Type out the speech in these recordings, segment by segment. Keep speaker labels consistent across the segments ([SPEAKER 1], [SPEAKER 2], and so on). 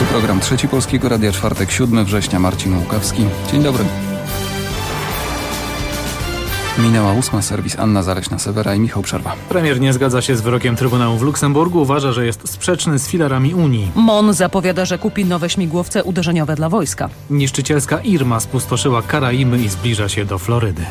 [SPEAKER 1] Program Trzeci Polskiego Radia, czwartek, 7 września. Marcin Łukawski. Dzień dobry. Minęła 8, serwis Anna Zaleśna-Sewera i Michał Przerwa.
[SPEAKER 2] Premier nie zgadza się z wyrokiem Trybunału w Luksemburgu. Uważa, że jest sprzeczny z filarami Unii.
[SPEAKER 3] MON zapowiada, że kupi nowe śmigłowce uderzeniowe dla wojska.
[SPEAKER 2] Niszczycielska Irma spustoszyła Karaiby i zbliża się do Florydy.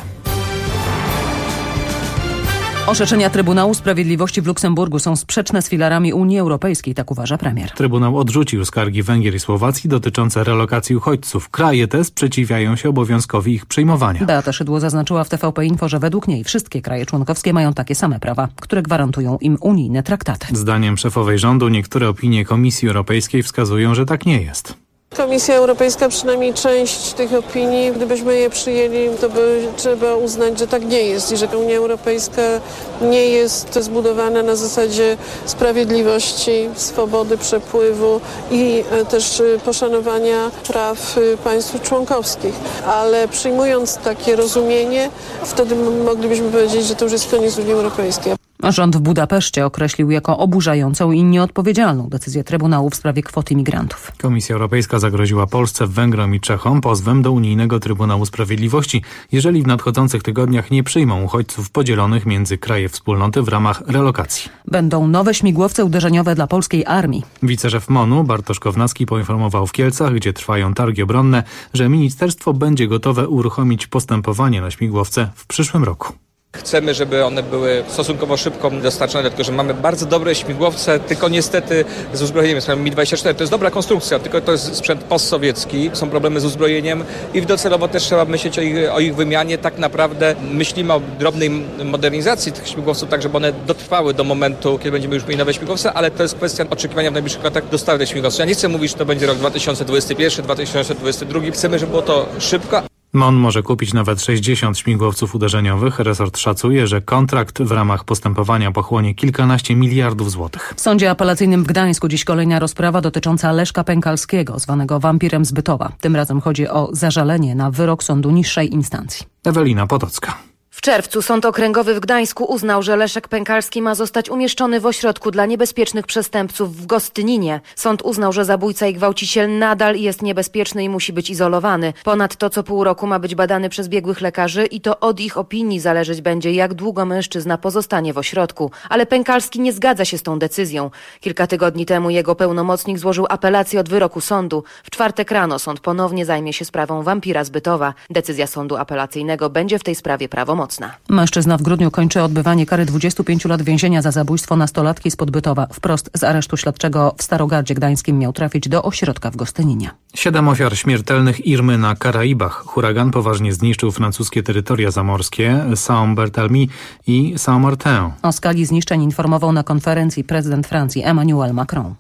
[SPEAKER 3] Orzeczenia Trybunału Sprawiedliwości w Luksemburgu są sprzeczne z filarami Unii Europejskiej, tak uważa premier.
[SPEAKER 2] Trybunał odrzucił skargi Węgier i Słowacji dotyczące relokacji uchodźców. Kraje te sprzeciwiają się obowiązkowi ich przyjmowania.
[SPEAKER 3] Beata Szydło zaznaczyła w TVP Info, że według niej wszystkie kraje członkowskie mają takie same prawa, które gwarantują im unijne traktaty.
[SPEAKER 2] Zdaniem szefowej rządu niektóre opinie Komisji Europejskiej wskazują, że tak nie jest.
[SPEAKER 4] Komisja Europejska, przynajmniej część tych opinii, gdybyśmy je przyjęli, to by trzeba uznać, że tak nie jest i że Unia Europejska nie jest zbudowana na zasadzie sprawiedliwości, swobody przepływu i też poszanowania praw państw członkowskich. Ale przyjmując takie rozumienie, wtedy moglibyśmy powiedzieć, że to już jest koniec Unii Europejskiej.
[SPEAKER 3] Rząd w Budapeszcie określił jako oburzającą i nieodpowiedzialną decyzję Trybunału w sprawie kwoty migrantów.
[SPEAKER 2] Komisja Europejska zagroziła Polsce, Węgrom i Czechom pozwem do Unijnego Trybunału Sprawiedliwości, jeżeli w nadchodzących tygodniach nie przyjmą uchodźców podzielonych między kraje wspólnoty w ramach relokacji.
[SPEAKER 3] Będą nowe śmigłowce uderzeniowe dla polskiej armii.
[SPEAKER 2] Wiceszef MON-u Bartosz Kownacki poinformował w Kielcach, gdzie trwają targi obronne, że ministerstwo będzie gotowe uruchomić postępowanie na śmigłowce w przyszłym roku.
[SPEAKER 5] Chcemy, żeby one były stosunkowo szybko dostarczone, dlatego że mamy bardzo dobre śmigłowce, tylko niestety z uzbrojeniem. Mi-24 to jest dobra konstrukcja, tylko to jest sprzęt postsowiecki, są problemy z uzbrojeniem i docelowo też trzeba myśleć o ich wymianie. Tak naprawdę myślimy o drobnej modernizacji tych śmigłowców, tak żeby one dotrwały do momentu, kiedy będziemy już mieli nowe śmigłowce, ale to jest kwestia oczekiwania w najbliższych latach dostawy tych śmigłowców. Ja nie chcę mówić, że to będzie rok 2021, 2022. Chcemy, żeby było to szybko.
[SPEAKER 2] MON może kupić nawet 60 śmigłowców uderzeniowych. Resort szacuje, że kontrakt w ramach postępowania pochłonie kilkanaście miliardów złotych.
[SPEAKER 3] W Sądzie Apelacyjnym w Gdańsku dziś kolejna rozprawa dotycząca Leszka Pękalskiego, zwanego wampirem z Bytowa. Tym razem chodzi o zażalenie na wyrok sądu niższej instancji.
[SPEAKER 2] Ewelina Potocka.
[SPEAKER 6] W czerwcu Sąd Okręgowy w Gdańsku uznał, że Leszek Pękalski ma zostać umieszczony w ośrodku dla niebezpiecznych przestępców w Gostyninie. Sąd uznał, że zabójca i gwałciciel nadal jest niebezpieczny i musi być izolowany. Ponadto co pół roku ma być badany przez biegłych lekarzy i to od ich opinii zależeć będzie, jak długo mężczyzna pozostanie w ośrodku. Ale Pękalski nie zgadza się z tą decyzją. Kilka tygodni temu jego pełnomocnik złożył apelację od wyroku sądu. W czwartek rano sąd ponownie zajmie się sprawą wampira z Bytowa. Decyzja sądu apelacyjnego będzie w tej sprawie prawomocna.
[SPEAKER 3] Mężczyzna w grudniu kończy odbywanie kary 25 lat więzienia za zabójstwo nastolatki spod Bytowa. Wprost z aresztu śledczego w Starogardzie Gdańskim miał trafić do ośrodka w Gostyninie.
[SPEAKER 2] 7 ofiar śmiertelnych Irmy na Karaibach. Huragan poważnie zniszczył francuskie terytoria zamorskie Saint-Barthélemy i Saint-Martin.
[SPEAKER 3] O skali zniszczeń informował na konferencji prezydent Francji Emmanuel Macron.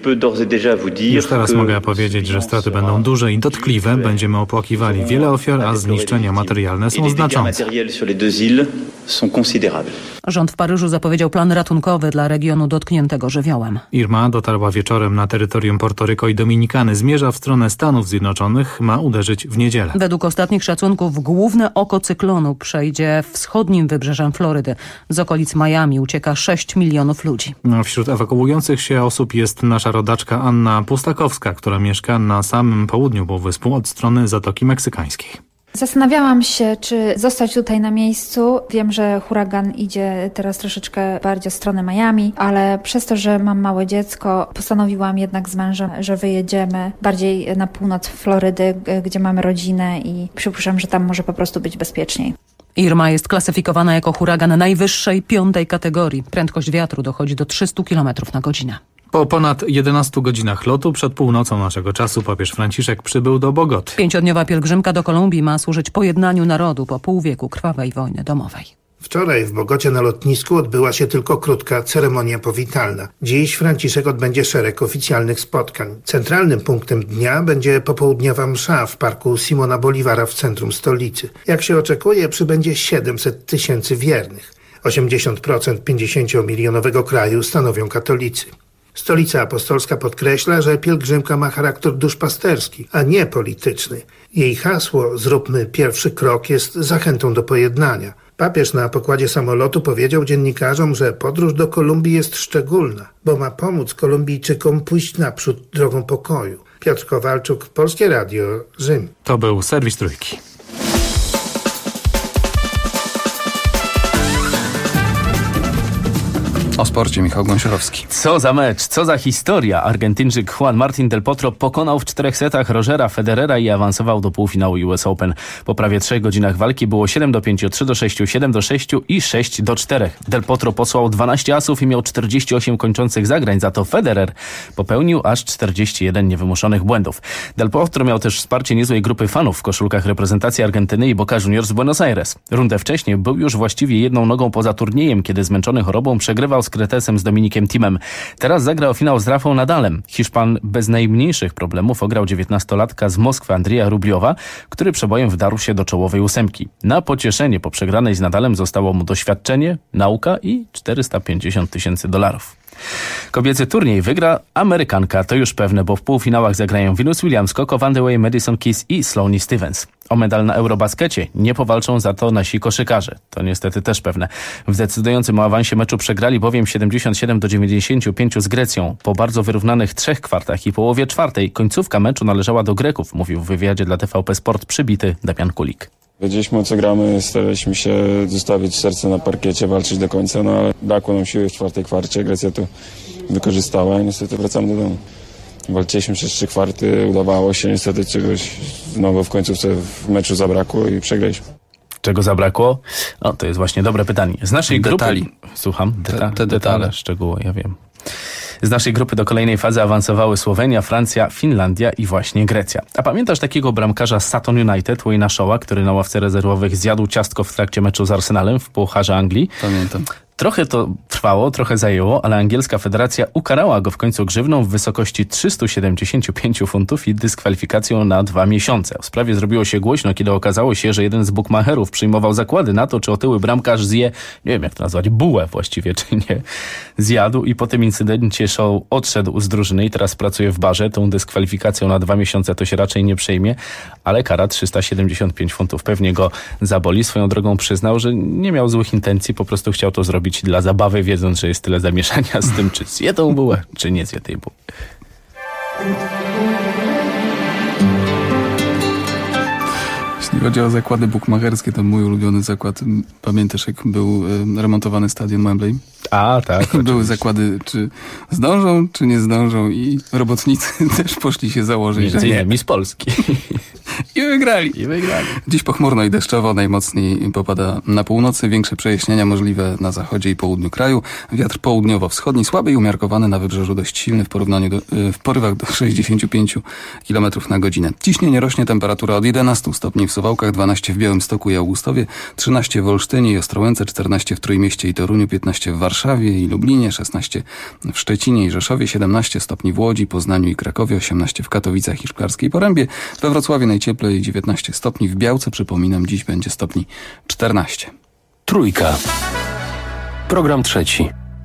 [SPEAKER 2] Już teraz mogę powiedzieć, że straty będą duże i dotkliwe. Będziemy opłakiwali wiele ofiar, a zniszczenia materialne są znaczące.
[SPEAKER 3] Rząd w Paryżu zapowiedział plan ratunkowy dla regionu dotkniętego żywiołem.
[SPEAKER 2] Irma dotarła wieczorem na terytorium Portoryko i Dominikany. Zmierza w stronę Stanów Zjednoczonych. Ma uderzyć w niedzielę.
[SPEAKER 3] Według ostatnich szacunków główne oko cyklonu przejdzie wschodnim wybrzeżem Florydy. Z okolic Miami ucieka 6 milionów ludzi.
[SPEAKER 2] Wśród ewakuujących się osób jest nasza rodaczka Anna Pustakowska, która mieszka na samym południu półwyspu od strony Zatoki Meksykańskiej.
[SPEAKER 7] Zastanawiałam się, czy zostać tutaj na miejscu. Wiem, że huragan idzie teraz troszeczkę bardziej w stronę Miami, ale przez to, że mam małe dziecko, postanowiłam jednak z mężem, że wyjedziemy bardziej na północ Florydy, gdzie mamy rodzinę i przypuszczam, że tam może po prostu być bezpieczniej.
[SPEAKER 3] Irma jest klasyfikowana jako huragan najwyższej 5. kategorii. Prędkość wiatru dochodzi do 300 km na godzinę.
[SPEAKER 2] Po ponad 11 godzinach lotu przed północą naszego czasu papież Franciszek przybył do Bogoty.
[SPEAKER 3] 5-dniowa pielgrzymka do Kolumbii ma służyć pojednaniu narodu po pół wieku krwawej wojny domowej.
[SPEAKER 8] Wczoraj w Bogocie na lotnisku odbyła się tylko krótka ceremonia powitalna. Dziś Franciszek odbędzie szereg oficjalnych spotkań. Centralnym punktem dnia będzie popołudniowa msza w parku Simona Bolívara w centrum stolicy. Jak się oczekuje, przybędzie 700 tysięcy wiernych. 80% 50-milionowego kraju stanowią katolicy. Stolica Apostolska podkreśla, że pielgrzymka ma charakter duszpasterski, a nie polityczny. Jej hasło "Zróbmy pierwszy krok" jest zachętą do pojednania. Papież na pokładzie samolotu powiedział dziennikarzom, że podróż do Kolumbii jest szczególna, bo ma pomóc Kolumbijczykom pójść naprzód drogą pokoju. Piotr Kowalczuk, Polskie Radio, Rzym.
[SPEAKER 2] To był serwis Trójki.
[SPEAKER 1] O sporcie Michał Gąsiorowski.
[SPEAKER 9] Co za mecz, co za historia. Argentyńczyk Juan Martín del Potro pokonał w 4 setach Rogera Federera i awansował do półfinału US Open. Po prawie 3 godzinach walki było 7-5, 3-6, 7-6 i 6-4. Del Potro posłał 12 asów i miał 48 kończących zagrań, za to Federer popełnił aż 41 niewymuszonych błędów. Del Potro miał też wsparcie niezłej grupy fanów w koszulkach reprezentacji Argentyny i Boca Juniors z Buenos Aires. Rundę wcześniej był już właściwie jedną nogą poza turniejem, kiedy zmęczony chorobą przegrywał z Kretesem z Dominikiem Thiem. Teraz zagra o finał z Rafą Nadalem. Hiszpan bez najmniejszych problemów ograł 19-latka z Moskwy Andrija Rubliowa, który przebojem wdarł się do czołowej 8. Na pocieszenie po przegranej z Nadalem zostało mu doświadczenie, nauka i $450,000. Kobiecy turniej wygra Amerykanka, to już pewne, bo w półfinałach zagrają Venus Williams, Coco Vandeweghe, Madison Keys i Sloane Stevens. O medal na Eurobaskecie nie powalczą za to nasi koszykarze. To niestety też pewne. W decydującym o awansie meczu przegrali bowiem 77-95 z Grecją. Po bardzo wyrównanych 3 kwartach i połowie 4 końcówka meczu należała do Greków, mówił w wywiadzie dla TVP Sport przybity Damian Kulik.
[SPEAKER 10] Wiedzieliśmy, o co gramy, staraliśmy się zostawić serce na parkiecie, walczyć do końca, no ale brakło nam siły w 4 kwarcie, Grecja to wykorzystała i niestety wracamy do domu. Walczyliśmy przez 3 kwarty, udawało się, niestety czegoś znowu w końcówce w meczu zabrakło i przegraliśmy.
[SPEAKER 9] Czego zabrakło? O, to jest właśnie dobre pytanie. Z naszej
[SPEAKER 1] Detali.
[SPEAKER 9] grupy... Słucham?
[SPEAKER 1] Te detale.
[SPEAKER 9] Szczegóły, ja wiem. Z naszej grupy do kolejnej fazy awansowały Słowenia, Francja, Finlandia i właśnie Grecja. A pamiętasz takiego bramkarza Sutton United, Wayne'a Shawa, który na ławce rezerwowych zjadł ciastko w trakcie meczu z Arsenalem w Pucharze Anglii?
[SPEAKER 1] Pamiętam.
[SPEAKER 9] Trochę to trwało, trochę zajęło, ale angielska federacja ukarała go w końcu grzywną w wysokości 375 funtów i dyskwalifikacją na 2 miesiące. W sprawie zrobiło się głośno, kiedy okazało się, że jeden z bukmacherów przyjmował zakłady na to, czy otyły bramkarz zje, nie wiem jak to nazwać, bułę właściwie, czy nie, zjadł i po tym incydencie Shaw odszedł z drużyny i teraz pracuje w barze. Tą dyskwalifikacją na 2 miesiące to się raczej nie przejmie, ale kara 375 funtów pewnie go zaboli. Swoją drogą przyznał, że nie miał złych intencji, po prostu chciał to zrobić dla zabawy, wiedząc, że jest tyle zamieszania z tym, czy zje tą bułę, czy nie zje tej buły.
[SPEAKER 1] Jeśli chodzi o zakłady bukmacherskie, to mój ulubiony zakład. Pamiętasz, jak był remontowany stadion Wembley?
[SPEAKER 9] A, tak.
[SPEAKER 1] Były zakłady, czy zdążą, czy nie zdążą i robotnicy też poszli się założyć.
[SPEAKER 9] Między innymi z Polski.
[SPEAKER 1] I wygrali. Dziś pochmurno i deszczowo, najmocniej popada na północy, większe przejaśnienia możliwe na zachodzie i południu kraju. Wiatr południowo-wschodni słaby i umiarkowany, na wybrzeżu dość silny w porywach do 65 km na godzinę. Ciśnienie rośnie, temperatura od 11 stopni w Suwałkach, 12 w Białymstoku i Augustowie, 13 w Olsztynie i Ostrołęce, 14 w Trójmieście i Toruniu, 15 w Warszawie i Lublinie, 16 w Szczecinie i Rzeszowie, 17 stopni w Łodzi, Poznaniu i Krakowie, 18 w Katowicach i Szklarskiej Porębie, we Wrocławiu najcieplej 19 stopni, w Białce, przypominam, dziś będzie stopni 14.
[SPEAKER 11] Trójka. Program trzeci.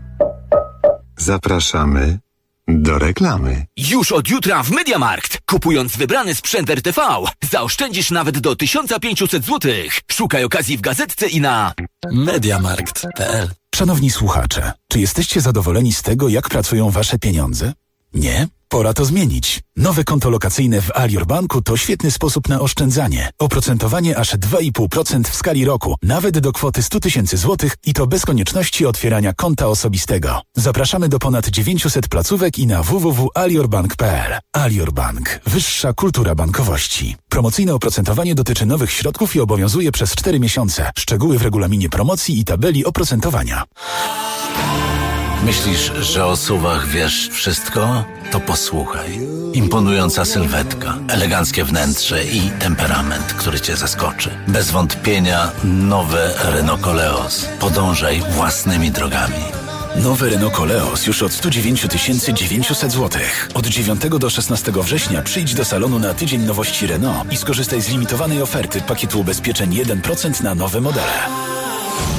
[SPEAKER 12] Zapraszamy do reklamy.
[SPEAKER 13] Już od jutra w MediaMarkt. Kupując wybrany sprzęt RTV, zaoszczędzisz nawet do 1500 zł. Szukaj okazji w gazetce i na
[SPEAKER 11] MediaMarkt.pl. Szanowni słuchacze, czy jesteście zadowoleni z tego, jak pracują wasze pieniądze? Nie? Pora to zmienić. Nowe konto lokacyjne w Alior Banku to świetny sposób na oszczędzanie. Oprocentowanie aż 2,5% w skali roku, nawet do kwoty 100 000 złotych i to bez konieczności otwierania konta osobistego. Zapraszamy do ponad 900 placówek i na www.aliorbank.pl. Alior Bank. Wyższa kultura bankowości. Promocyjne oprocentowanie dotyczy nowych środków i obowiązuje przez 4 miesiące. Szczegóły w regulaminie promocji i tabeli oprocentowania.
[SPEAKER 14] Myślisz, że o SUV-ach wiesz wszystko? To posłuchaj. Imponująca sylwetka, eleganckie wnętrze i temperament, który cię zaskoczy. Bez wątpienia nowe Renault Koleos. Podążaj własnymi drogami.
[SPEAKER 11] Nowe Renault Koleos już od 109 900 zł. Od 9 do 16 września przyjdź do salonu na tydzień nowości Renault i skorzystaj z limitowanej oferty pakietu ubezpieczeń 1% na nowe modele.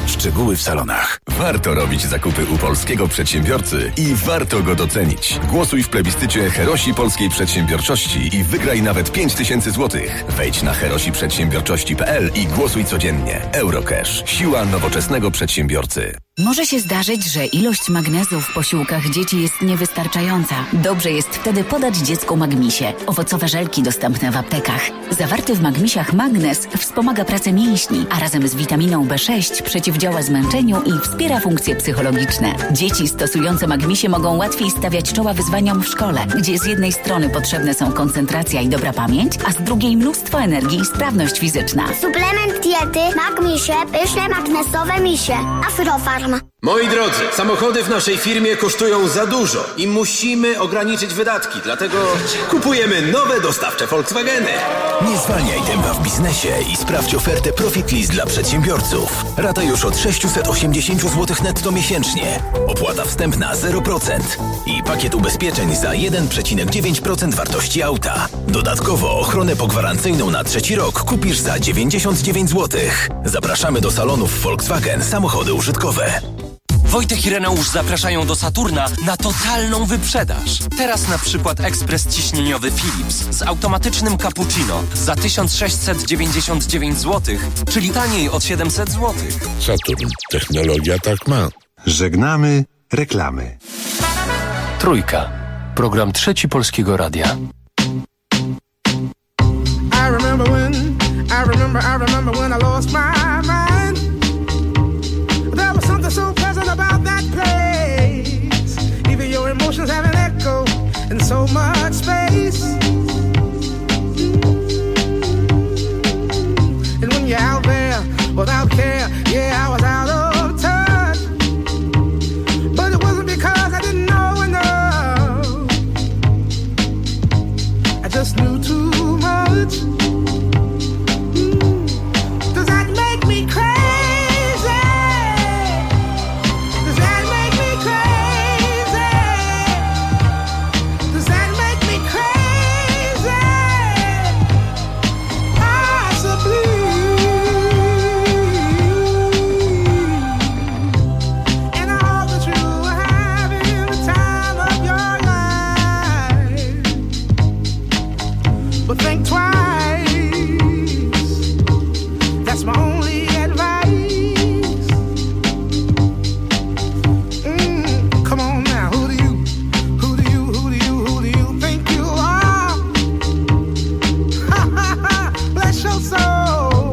[SPEAKER 11] Szczegóły w salonach.
[SPEAKER 15] Warto robić zakupy u polskiego przedsiębiorcy i warto go docenić. Głosuj w plebiscycie Herosi Polskiej Przedsiębiorczości i wygraj nawet 5000 zł. Wejdź na herosiprzedsiębiorczości.pl i głosuj codziennie. Eurocash. Siła nowoczesnego przedsiębiorcy.
[SPEAKER 16] Może się zdarzyć, że ilość magnezu w posiłkach dzieci jest niewystarczająca. Dobrze jest wtedy podać dziecku Magmisie. Owocowe żelki dostępne w aptekach. Zawarty w Magmisiach magnez wspomaga pracę mięśni, a razem z witaminą B6 przeciwdziała zmęczeniu i wspiera funkcje psychologiczne. Dzieci stosujące Magmisie mogą łatwiej stawiać czoła wyzwaniom w szkole, gdzie z jednej strony potrzebne są koncentracja i dobra pamięć, a z drugiej mnóstwo energii i sprawność fizyczna.
[SPEAKER 17] Suplement diety Magmisie, pyszne magnesowe misie. Afrofarm.
[SPEAKER 18] Moi drodzy, samochody w naszej firmie kosztują za dużo i musimy ograniczyć wydatki, dlatego kupujemy nowe dostawcze Volkswageny.
[SPEAKER 11] Nie zwalniaj tempa w biznesie i sprawdź ofertę Profit List dla przedsiębiorców. Rata już od 680 zł netto miesięcznie. Opłata wstępna 0% i pakiet ubezpieczeń za 1,9% wartości auta. Dodatkowo ochronę pogwarancyjną na 3. rok kupisz za 99 zł. Zapraszamy do salonów Volkswagen Samochody Użytkowe.
[SPEAKER 19] Wojtek i Reneusz zapraszają do Saturna na totalną wyprzedaż. Teraz na przykład ekspres ciśnieniowy Philips z automatycznym cappuccino za 1699 zł, czyli taniej od 700 zł.
[SPEAKER 12] Saturn. Technologia tak ma. Żegnamy reklamy.
[SPEAKER 20] Trójka. Program Trzeci Polskiego Radia.
[SPEAKER 21] I remember when I lost my mind. There was something so pleasant about that place. Even your emotions have an echo in so much space. And when you're out there without care, yeah, I was out of touch. But it wasn't because I didn't know enough. I just knew too much. Does that make me crazy? But think twice, that's my only advice. Come on now, who do you think you are? Bless your soul.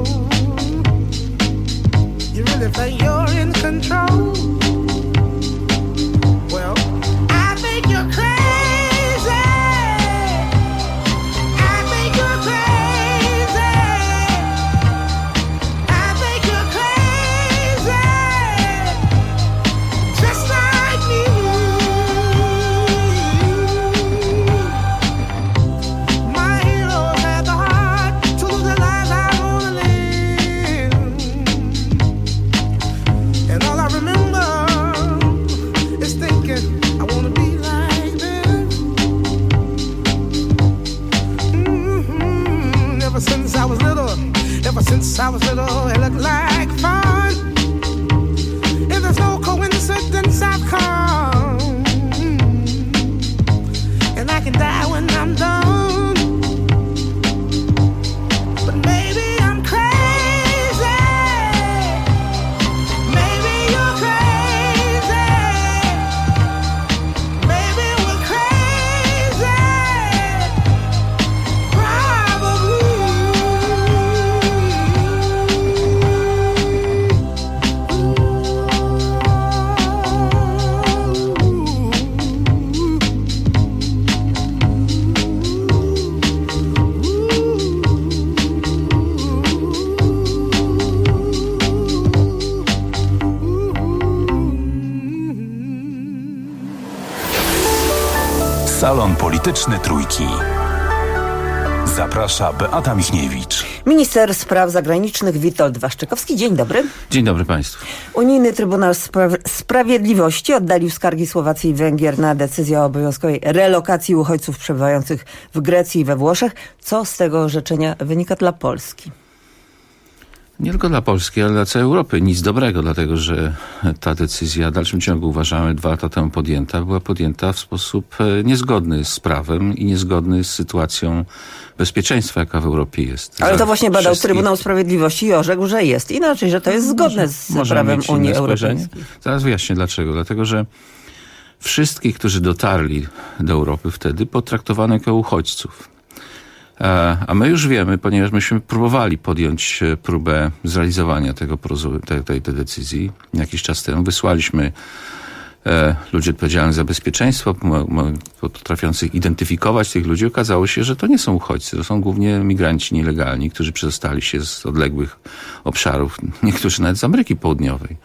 [SPEAKER 21] You really think you're in control? Well, I think you're crazy. Since I was little, it looked like fun. If there's no coincidence, I've come. And I can die when I'm done. But maybe I'm crazy. Maybe you're crazy. Maybe we're crazy. Probably.
[SPEAKER 11] Salon Polityczny Trójki. Zaprasza Beata Michniewicz.
[SPEAKER 22] Minister Spraw Zagranicznych Witold Waszczykowski. Dzień dobry.
[SPEAKER 23] Dzień dobry Państwu.
[SPEAKER 22] Unijny Trybunał Sprawiedliwości oddalił skargi Słowacji i Węgier na decyzję o obowiązkowej relokacji uchodźców przebywających w Grecji i we Włoszech. Co z tego orzeczenia wynika dla Polski?
[SPEAKER 4] Nie tylko dla Polski, ale dla całej Europy. Nic dobrego, dlatego że ta decyzja w dalszym ciągu, uważamy, 2 lata temu podjęta, była podjęta w sposób niezgodny z prawem i niezgodny z sytuacją bezpieczeństwa, jaka w Europie jest.
[SPEAKER 22] Ale to właśnie badał Trybunał Sprawiedliwości i orzekł, że jest inaczej, że to jest zgodne z prawem Unii Europejskiej.
[SPEAKER 4] Zaraz wyjaśnię dlaczego. Dlatego, że wszystkich, którzy dotarli do Europy wtedy, potraktowano jako uchodźców. A my już wiemy, ponieważ myśmy próbowali podjąć próbę zrealizowania tej decyzji jakiś czas temu. Wysłaliśmy ludzi odpowiedzialnych za bezpieczeństwo, potrafiących identyfikować tych ludzi. Okazało się, że to nie są uchodźcy, to są głównie migranci nielegalni, którzy przedostali się z odległych obszarów, niektórzy nawet z Ameryki Południowej.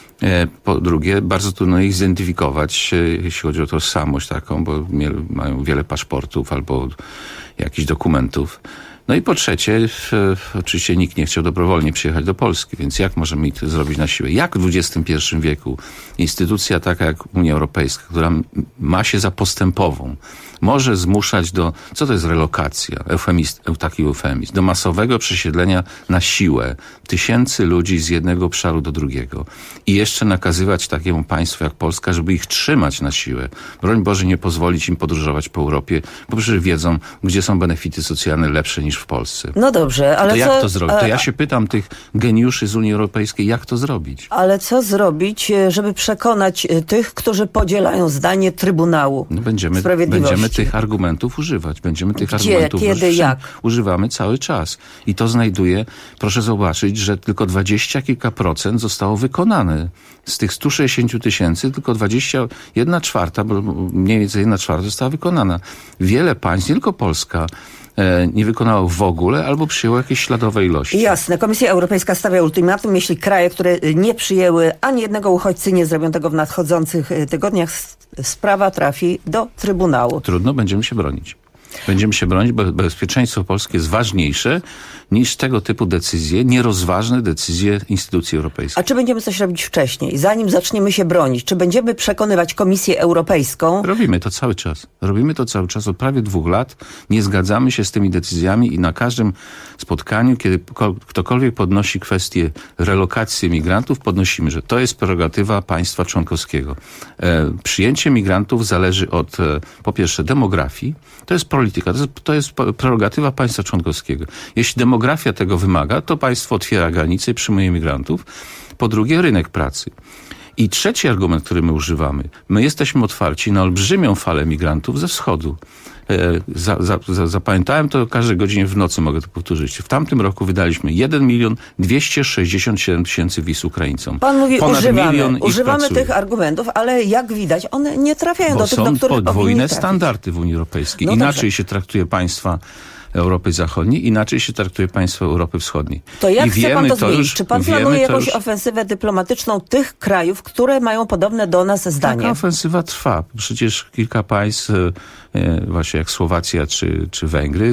[SPEAKER 4] Po drugie, bardzo trudno ich zidentyfikować, jeśli chodzi o tożsamość taką, bo mają wiele paszportów albo jakichś dokumentów. No i po trzecie, oczywiście nikt nie chciał dobrowolnie przyjechać do Polski, więc jak możemy to zrobić na siłę? Jak w XXI wieku instytucja taka jak Unia Europejska, która ma się za postępową, może zmuszać do, co to jest relokacja, taki eufemizm, do masowego przesiedlenia na siłę tysięcy ludzi z jednego obszaru do drugiego i jeszcze nakazywać takiemu państwu jak Polska, żeby ich trzymać na siłę. Broń Boże, nie pozwolić im podróżować po Europie, bo przecież wiedzą, gdzie są benefity socjalne lepsze niż w Polsce.
[SPEAKER 22] No dobrze, ale
[SPEAKER 4] to jak to zrobić? To ja się pytam tych geniuszy z Unii Europejskiej, jak to zrobić?
[SPEAKER 22] Ale co zrobić, żeby przekonać tych, którzy podzielają zdanie Trybunału Sprawiedliwości?
[SPEAKER 4] Będziemy tych argumentów używać. Będziemy tych argumentów
[SPEAKER 22] kiedy, jak?
[SPEAKER 4] używamy cały czas. I to znajduje, proszę zobaczyć, że tylko 20 kilka procent zostało wykonane. Z tych 160 tysięcy tylko 1/4, bo mniej więcej 1/4 została wykonana. Wiele państw, nie tylko Polska, nie wykonało w ogóle albo przyjęło jakieś śladowe ilości.
[SPEAKER 22] Jasne. Komisja Europejska stawia ultimatum, jeśli kraje, które nie przyjęły ani jednego uchodźcy, nie zrobią tego w nadchodzących tygodniach, sprawa trafi do Trybunału.
[SPEAKER 4] Trudno, będziemy się bronić. Będziemy się bronić, bo bezpieczeństwo polskie jest ważniejsze niż tego typu decyzje, nierozważne decyzje instytucji europejskich.
[SPEAKER 22] A czy będziemy coś robić wcześniej, zanim zaczniemy się bronić? Czy będziemy przekonywać Komisję Europejską?
[SPEAKER 4] Robimy to cały czas. Robimy to cały czas od prawie 2 lat. Nie zgadzamy się z tymi decyzjami i na każdym spotkaniu, kiedy ktokolwiek podnosi kwestię relokacji migrantów, podnosimy, że to jest prerogatywa państwa członkowskiego. Przyjęcie migrantów zależy od, po pierwsze, demografii. To jest polityka, to jest prerogatywa państwa członkowskiego. Jeśli demografia tego wymaga, to państwo otwiera granice i przyjmuje migrantów. Po drugie, rynek pracy. I trzeci argument, który my używamy. My jesteśmy otwarci na olbrzymią falę migrantów ze wschodu. Zapamiętałem to każdej godzinie w nocy, mogę to powtórzyć. W tamtym roku wydaliśmy 1 267 000 wiz Ukraińcom.
[SPEAKER 22] Pan mówi, używamy tych argumentów, ale jak widać, one nie trafiają do tych, do których
[SPEAKER 4] są podwójne standardy w Unii Europejskiej.
[SPEAKER 22] No
[SPEAKER 4] inaczej się traktuje państwa Europy Zachodniej, inaczej się traktuje państwa Europy Wschodniej.
[SPEAKER 22] To jak chce pan to zmienić? Czy pan planuje jakąś ofensywę dyplomatyczną tych krajów, które mają podobne do nas zdanie?
[SPEAKER 4] Taka ofensywa trwa. Przecież kilka państw, właśnie jak Słowacja czy Węgry,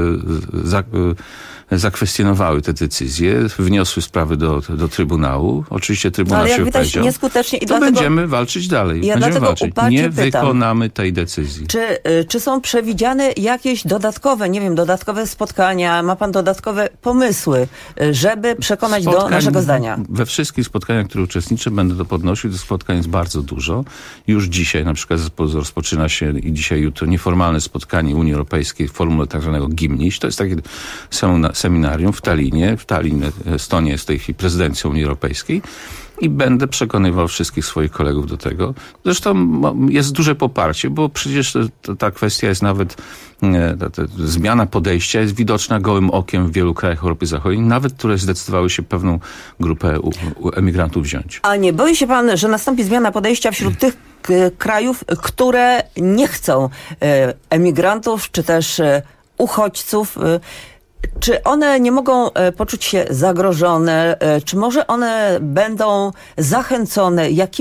[SPEAKER 4] zakwestionowały te decyzje, wniosły sprawy do Trybunału. Oczywiście Trybunał się powiedział.
[SPEAKER 22] Nieskutecznie. I
[SPEAKER 4] to będziemy walczyć dalej. Nie wykonamy tej decyzji.
[SPEAKER 22] Czy są przewidziane jakieś dodatkowe spotkania? Ma pan dodatkowe pomysły, żeby przekonać do naszego zdania?
[SPEAKER 4] We wszystkich spotkaniach, które uczestniczę, będę to podnosił. Tych spotkań jest bardzo dużo. Już dzisiaj na przykład rozpoczyna się i dzisiaj, jutro nieformalne spotkanie Unii Europejskiej w formule tak zwanego Gimniś. To jest takie seminarium w Tallinie. Estonia jest w tej chwili prezydencją Unii Europejskiej i będę przekonywał wszystkich swoich kolegów do tego. Zresztą jest duże poparcie, bo przecież ta kwestia jest nawet, zmiana podejścia jest widoczna gołym okiem w wielu krajach Europy Zachodniej, nawet które zdecydowały się pewną grupę emigrantów wziąć.
[SPEAKER 22] A nie boi się pan, że nastąpi zmiana podejścia wśród tych krajów, które nie chcą emigrantów, czy też uchodźców? Czy one nie mogą poczuć się zagrożone? Czy może one będą zachęcone jakimiś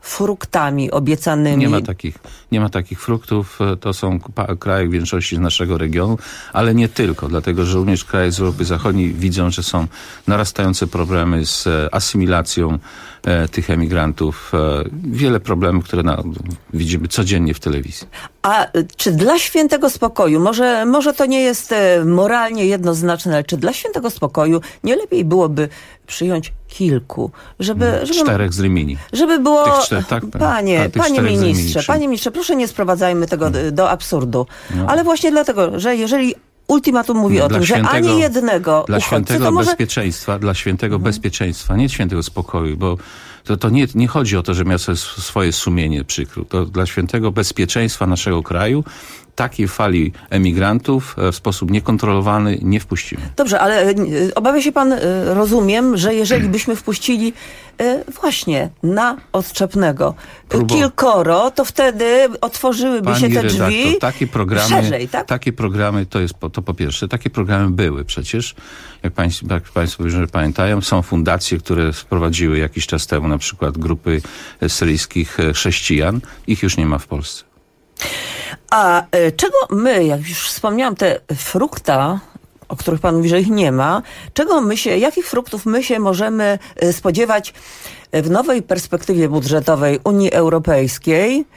[SPEAKER 22] fruktami obiecanymi?
[SPEAKER 4] Nie ma takich fruktów. To są kraje w większości z naszego regionu, ale nie tylko, dlatego że również kraje z Europy Zachodniej widzą, że są narastające problemy z asymilacją tych emigrantów. Wiele problemów, które widzimy codziennie w telewizji.
[SPEAKER 22] A czy dla świętego spokoju, może to nie jest moralnie jednoznaczne, ale czy dla świętego spokoju nie lepiej byłoby przyjąć kilku, żeby
[SPEAKER 4] 4 z Rimini.
[SPEAKER 22] Żeby było...
[SPEAKER 4] Tych 4, tak?
[SPEAKER 22] Panie ministrze, proszę nie sprowadzajmy tego do absurdu. No. Ale właśnie dlatego, że jeżeli ultimatum mówi o tym, że ani jednego
[SPEAKER 4] dla
[SPEAKER 22] uchodźcy,
[SPEAKER 4] świętego
[SPEAKER 22] to może...
[SPEAKER 4] bezpieczeństwa, dla świętego bezpieczeństwa, nie świętego spokoju, bo to nie chodzi o to, że miał swoje sumienie przykrył. To dla świętego bezpieczeństwa naszego kraju takiej fali emigrantów w sposób niekontrolowany nie wpuścimy.
[SPEAKER 22] Dobrze, ale obawia się pan, rozumiem, że jeżeli byśmy wpuścili właśnie na odczepnego kilkoro, to wtedy otworzyłyby się te drzwi szerzej, tak?
[SPEAKER 4] Takie programy, to po pierwsze, takie programy były przecież, jak państwo pamiętają, są fundacje, które wprowadziły jakiś czas temu na przykład grupy syryjskich chrześcijan. Ich już nie ma w Polsce.
[SPEAKER 22] A czego my, jak już wspomniałam, te frukta, o których pan mówi, że ich nie ma, jakich fruktów my się możemy spodziewać w nowej perspektywie budżetowej Unii Europejskiej,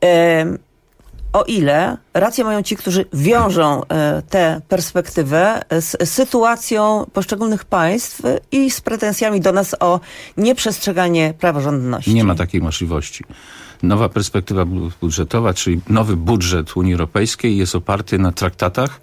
[SPEAKER 22] o ile rację mają ci, którzy wiążą tę perspektywę z sytuacją poszczególnych państw i z pretensjami do nas o nieprzestrzeganie praworządności.
[SPEAKER 4] Nie ma takiej możliwości. Nowa perspektywa budżetowa, czyli nowy budżet Unii Europejskiej jest oparty na traktatach,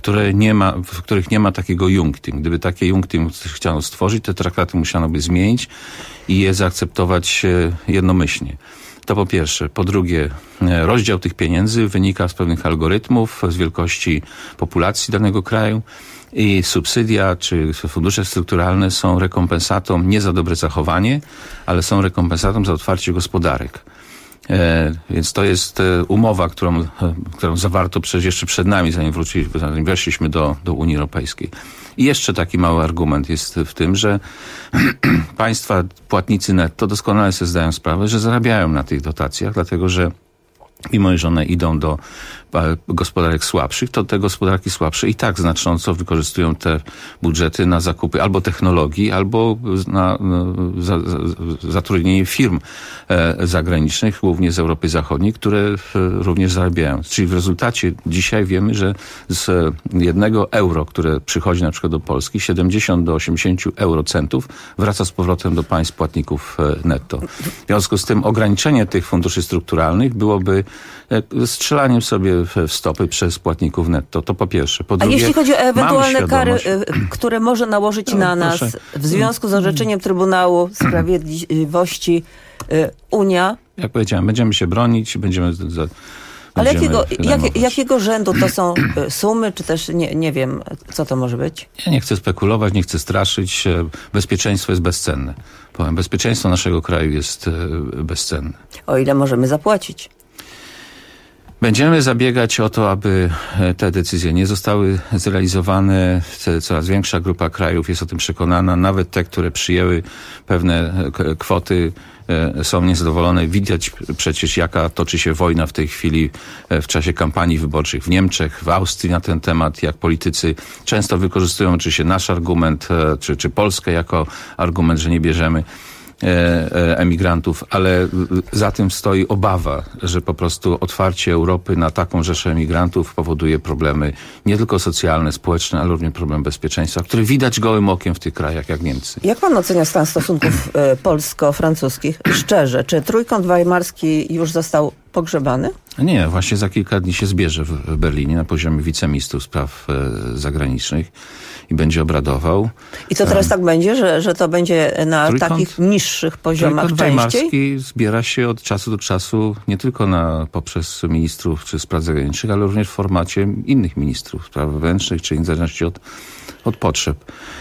[SPEAKER 4] w których nie ma takiego junctim. Gdyby takie junctim chciano stworzyć, te traktaty musiano by zmienić i je zaakceptować jednomyślnie. To po pierwsze. Po drugie, rozdział tych pieniędzy wynika z pewnych algorytmów, z wielkości populacji danego kraju i subsydia czy fundusze strukturalne są rekompensatą nie za dobre zachowanie, ale są rekompensatą za otwarcie gospodarek. Więc to jest umowa, którą zawarto przecież jeszcze przed nami, zanim weszliśmy do Unii Europejskiej. I jeszcze taki mały argument jest w tym, że państwa płatnicy netto doskonale sobie zdają sprawę, że zarabiają na tych dotacjach, dlatego że mimo że one idą do gospodarek słabszych, to te gospodarki słabsze i tak znacząco wykorzystują te budżety na zakupy albo technologii, albo na zatrudnienie firm zagranicznych, głównie z Europy Zachodniej, które również zarabiają. Czyli w rezultacie dzisiaj wiemy, że z 1 euro, które przychodzi na przykład do Polski, 70 do 80 eurocentów wraca z powrotem do państw płatników netto. W związku z tym ograniczenie tych funduszy strukturalnych byłoby strzelaniem sobie w stopy przez płatników netto. To po pierwsze. Po drugie,
[SPEAKER 22] a jeśli chodzi o ewentualne kary, które może nałożyć na nas w związku z orzeczeniem Trybunału Sprawiedliwości Unia?
[SPEAKER 4] Jak powiedziałem, będziemy się bronić,
[SPEAKER 22] ale jakiego rzędu to są sumy, czy też nie wiem, co to może być?
[SPEAKER 4] Ja nie chcę spekulować, nie chcę straszyć. Bezpieczeństwo jest bezcenne. Powiem, bezpieczeństwo naszego kraju jest bezcenne.
[SPEAKER 22] O ile możemy zapłacić?
[SPEAKER 4] Będziemy zabiegać o to, aby te decyzje nie zostały zrealizowane. Coraz większa grupa krajów jest o tym przekonana. Nawet te, które przyjęły pewne kwoty, są niezadowolone. Widać przecież, jaka toczy się wojna w tej chwili w czasie kampanii wyborczych w Niemczech, w Austrii na ten temat, jak politycy często wykorzystują oczywiście nasz argument, czy Polskę jako argument, że nie bierzemy emigrantów, ale za tym stoi obawa, że po prostu otwarcie Europy na taką rzeszę emigrantów powoduje problemy nie tylko socjalne, społeczne, ale również problem bezpieczeństwa, który widać gołym okiem w tych krajach jak Niemcy.
[SPEAKER 22] Jak pan ocenia stan stosunków polsko-francuskich? Szczerze, czy trójkąt weimarski już został pogrzebany?
[SPEAKER 4] Nie, właśnie za kilka dni się zbierze w Berlinie na poziomie wiceministrów spraw zagranicznych i będzie obradował.
[SPEAKER 22] I to teraz tak będzie, że to będzie na takich niższych poziomach częściej?
[SPEAKER 4] Weimarski zbiera się od czasu do czasu nie tylko poprzez ministrów czy spraw zagranicznych, ale również w formacie innych ministrów spraw wewnętrznych, czyli w zależności od potrzeb.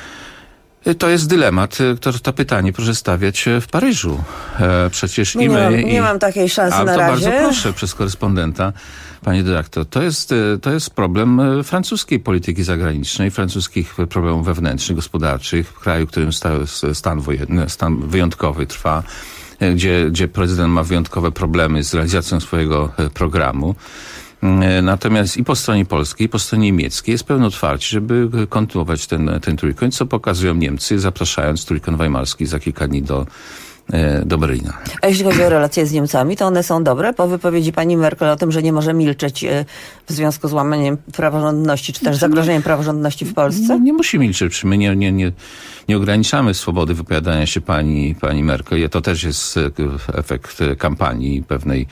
[SPEAKER 4] To jest dylemat. To pytanie proszę stawiać w Paryżu. Przecież
[SPEAKER 22] nie mam takiej szansy na razie.
[SPEAKER 4] Bardzo proszę przez korespondenta, panie dyrektor. To jest problem francuskiej polityki zagranicznej, francuskich problemów wewnętrznych, gospodarczych, w kraju, w którym stan wyjątkowy trwa. gdzie prezydent ma wyjątkowe problemy z realizacją swojego programu. Natomiast i po stronie polskiej, i po stronie niemieckiej jest pełne otwarcie, żeby kontynuować ten trójkąt, co pokazują Niemcy, zapraszając trójkąt weimarski za kilka dni do Berlina.
[SPEAKER 22] A jeśli chodzi o relacje z Niemcami, to one są dobre? Po wypowiedzi pani Merkel o tym, że nie może milczeć w związku z łamaniem praworządności, czy też zagrożeniem praworządności w Polsce?
[SPEAKER 4] Nie musi milczeć. My nie ograniczamy swobody wypowiadania się pani Merkel. To też jest efekt kampanii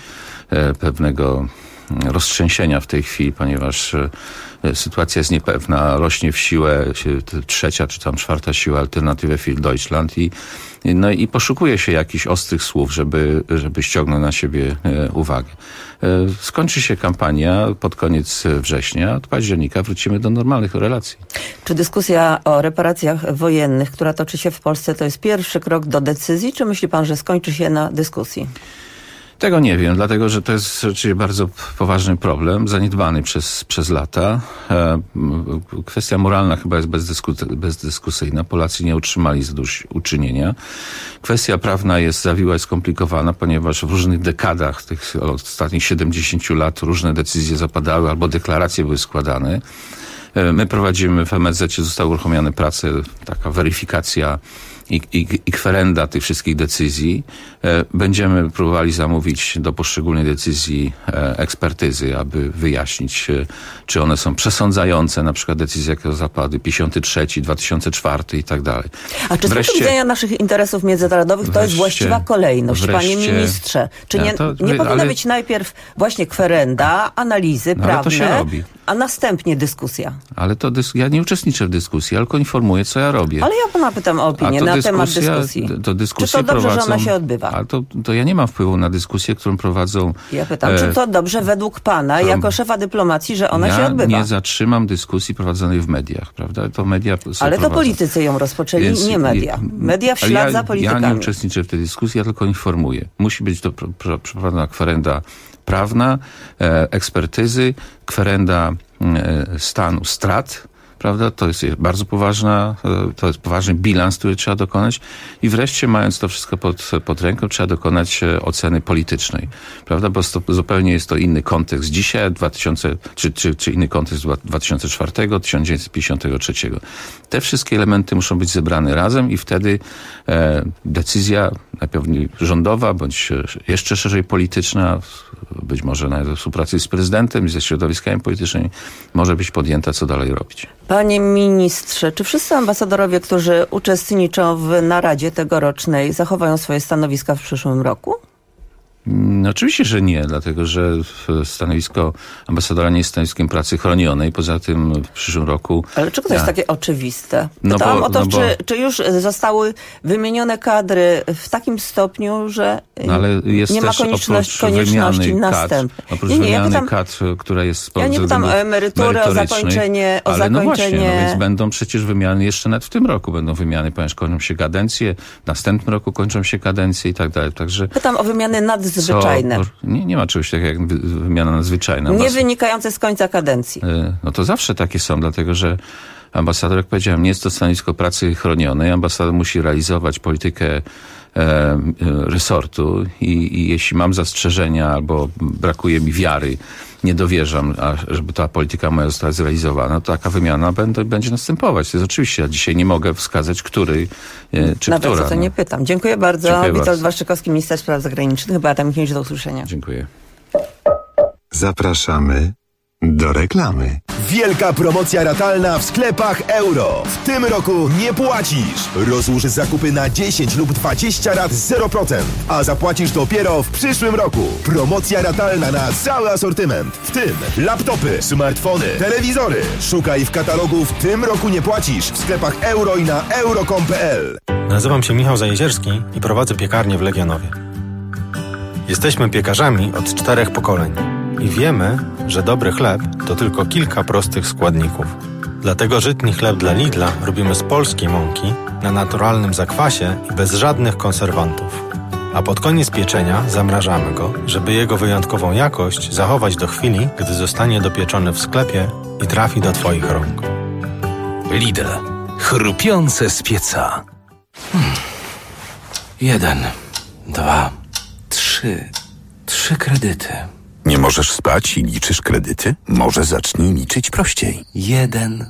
[SPEAKER 4] pewnego roztrzęsienia w tej chwili, ponieważ sytuacja jest niepewna, rośnie w siłę trzecia czy tam czwarta siła Alternative für Deutschland i poszukuje się jakichś ostrych słów, żeby ściągnąć na siebie uwagę. Skończy się kampania pod koniec września, od października wrócimy do normalnych relacji.
[SPEAKER 22] Czy dyskusja o reparacjach wojennych, która toczy się w Polsce, to jest pierwszy krok do decyzji, czy myśli pan, że skończy się na dyskusji?
[SPEAKER 4] Tego nie wiem, dlatego że to jest rzeczywiście bardzo poważny problem, zaniedbany przez lata. Kwestia moralna chyba jest bezdyskusyjna. Polacy nie otrzymali zadośćuczynienia. Kwestia prawna jest zawiła i skomplikowana, ponieważ w różnych dekadach, tych ostatnich 70 lat, różne decyzje zapadały albo deklaracje były składane. My prowadzimy w MSZ, zostały uruchomione prace, taka weryfikacja i kwerenda tych wszystkich decyzji. Będziemy próbowali zamówić do poszczególnych decyzji ekspertyzy, aby wyjaśnić, czy one są przesądzające, na przykład decyzje, jakie zapadły 53, 2004 i tak dalej.
[SPEAKER 22] A czy z punktu widzenia naszych interesów międzynarodowych to jest właściwa kolejność, panie ministrze? Czy nie powinna być najpierw właśnie kwerenda, analizy prawne,
[SPEAKER 4] to się robi.
[SPEAKER 22] A następnie dyskusja?
[SPEAKER 4] Ale ja nie uczestniczę w dyskusji, tylko informuję, co ja robię.
[SPEAKER 22] Ale ja pana pytam o opinię na temat dyskusji. Czy to dobrze, że ona się odbywa?
[SPEAKER 4] Ale to ja nie mam wpływu na dyskusję, którą prowadzą...
[SPEAKER 22] Ja pytam, czy to dobrze według pana, jako szefa dyplomacji, że ona się odbywa?
[SPEAKER 4] Ja nie zatrzymam dyskusji prowadzonej w mediach, prawda? To media
[SPEAKER 22] ale to politycy ją rozpoczęli, nie media. Media w ślad za politykami.
[SPEAKER 4] Ja nie uczestniczę w tej dyskusji, ja tylko informuję. Musi być to przeprowadzona kwerenda prawna, ekspertyzy, kwerenda stanu strat, prawda? To jest bardzo to jest poważny bilans, który trzeba dokonać i wreszcie, mając to wszystko pod ręką, trzeba dokonać oceny politycznej, prawda? Bo zupełnie jest to inny kontekst dzisiaj, czy inny kontekst 2004, 1953. Te wszystkie elementy muszą być zebrane razem i wtedy decyzja najpierw rządowa, bądź jeszcze szerzej polityczna, być może nawet w współpracy z prezydentem i ze środowiskami politycznymi, może być podjęta, co dalej robić.
[SPEAKER 22] Panie ministrze, czy wszyscy ambasadorowie, którzy uczestniczą w naradzie tegorocznej, zachowają swoje stanowiska w przyszłym roku?
[SPEAKER 4] Oczywiście, że nie, dlatego że stanowisko ambasadora nie jest stanowiskiem pracy chronionej. Poza tym w przyszłym roku...
[SPEAKER 22] Ale czego to jest takie oczywiste? Pytałam o to, czy już zostały wymienione kadry w takim stopniu, że nie ma konieczności następnej.
[SPEAKER 4] Oprócz wymiany kadr, która jest...
[SPEAKER 22] Ja nie pytam o emeryturę, o zakończenie...
[SPEAKER 4] No więc będą przecież wymiany jeszcze nawet w tym roku. Będą wymiany, ponieważ kończą się kadencje, w następnym roku kończą się kadencje i tak dalej. Także...
[SPEAKER 22] Pytam o wymiany nadzwyczajne.
[SPEAKER 4] Nie ma czegoś takiego jak wymiana nadzwyczajna.
[SPEAKER 22] Nie wynikające z końca kadencji.
[SPEAKER 4] No to zawsze takie są, dlatego że ambasador, jak powiedziałem, nie jest to stanowisko pracy chronionej. Ambasador musi realizować politykę resortu i jeśli mam zastrzeżenia albo brakuje mi wiary, nie dowierzam, żeby ta polityka moja została zrealizowana, to taka wymiana będzie następować. To jest oczywiście, ja dzisiaj nie mogę wskazać, który czy
[SPEAKER 22] nawet
[SPEAKER 4] która.
[SPEAKER 22] O to nie pytam. Dziękuję bardzo. Witold Waszczykowski, minister spraw zagranicznych. Beata Michniewicz, do usłyszenia.
[SPEAKER 4] Dziękuję.
[SPEAKER 12] Zapraszamy do reklamy.
[SPEAKER 5] Wielka promocja ratalna w sklepach Euro. W tym roku nie płacisz. Rozłóż zakupy na 10 lub 20 rat 0%, a zapłacisz dopiero w przyszłym roku. Promocja ratalna na cały asortyment, w tym laptopy, smartfony, telewizory. Szukaj w katalogu "W tym roku nie płacisz" w sklepach Euro i na euro.com.pl.
[SPEAKER 6] Nazywam się Michał Zajezierski i prowadzę piekarnię w Legionowie. Jesteśmy piekarzami od 4 pokoleń. I wiemy, że dobry chleb to tylko kilka prostych składników. Dlatego żytni chleb dla Lidla robimy z polskiej mąki, na naturalnym zakwasie i bez żadnych konserwantów. A pod koniec pieczenia zamrażamy go, żeby jego wyjątkową jakość zachować do chwili, gdy zostanie dopieczony w sklepie i trafi do Twoich rąk.
[SPEAKER 20] Lidl. Chrupiące z pieca. 1,
[SPEAKER 3] 2, 3. 3 kredyty.
[SPEAKER 11] Nie możesz spać i liczysz kredyty? Może zacznij liczyć prościej.
[SPEAKER 3] 1.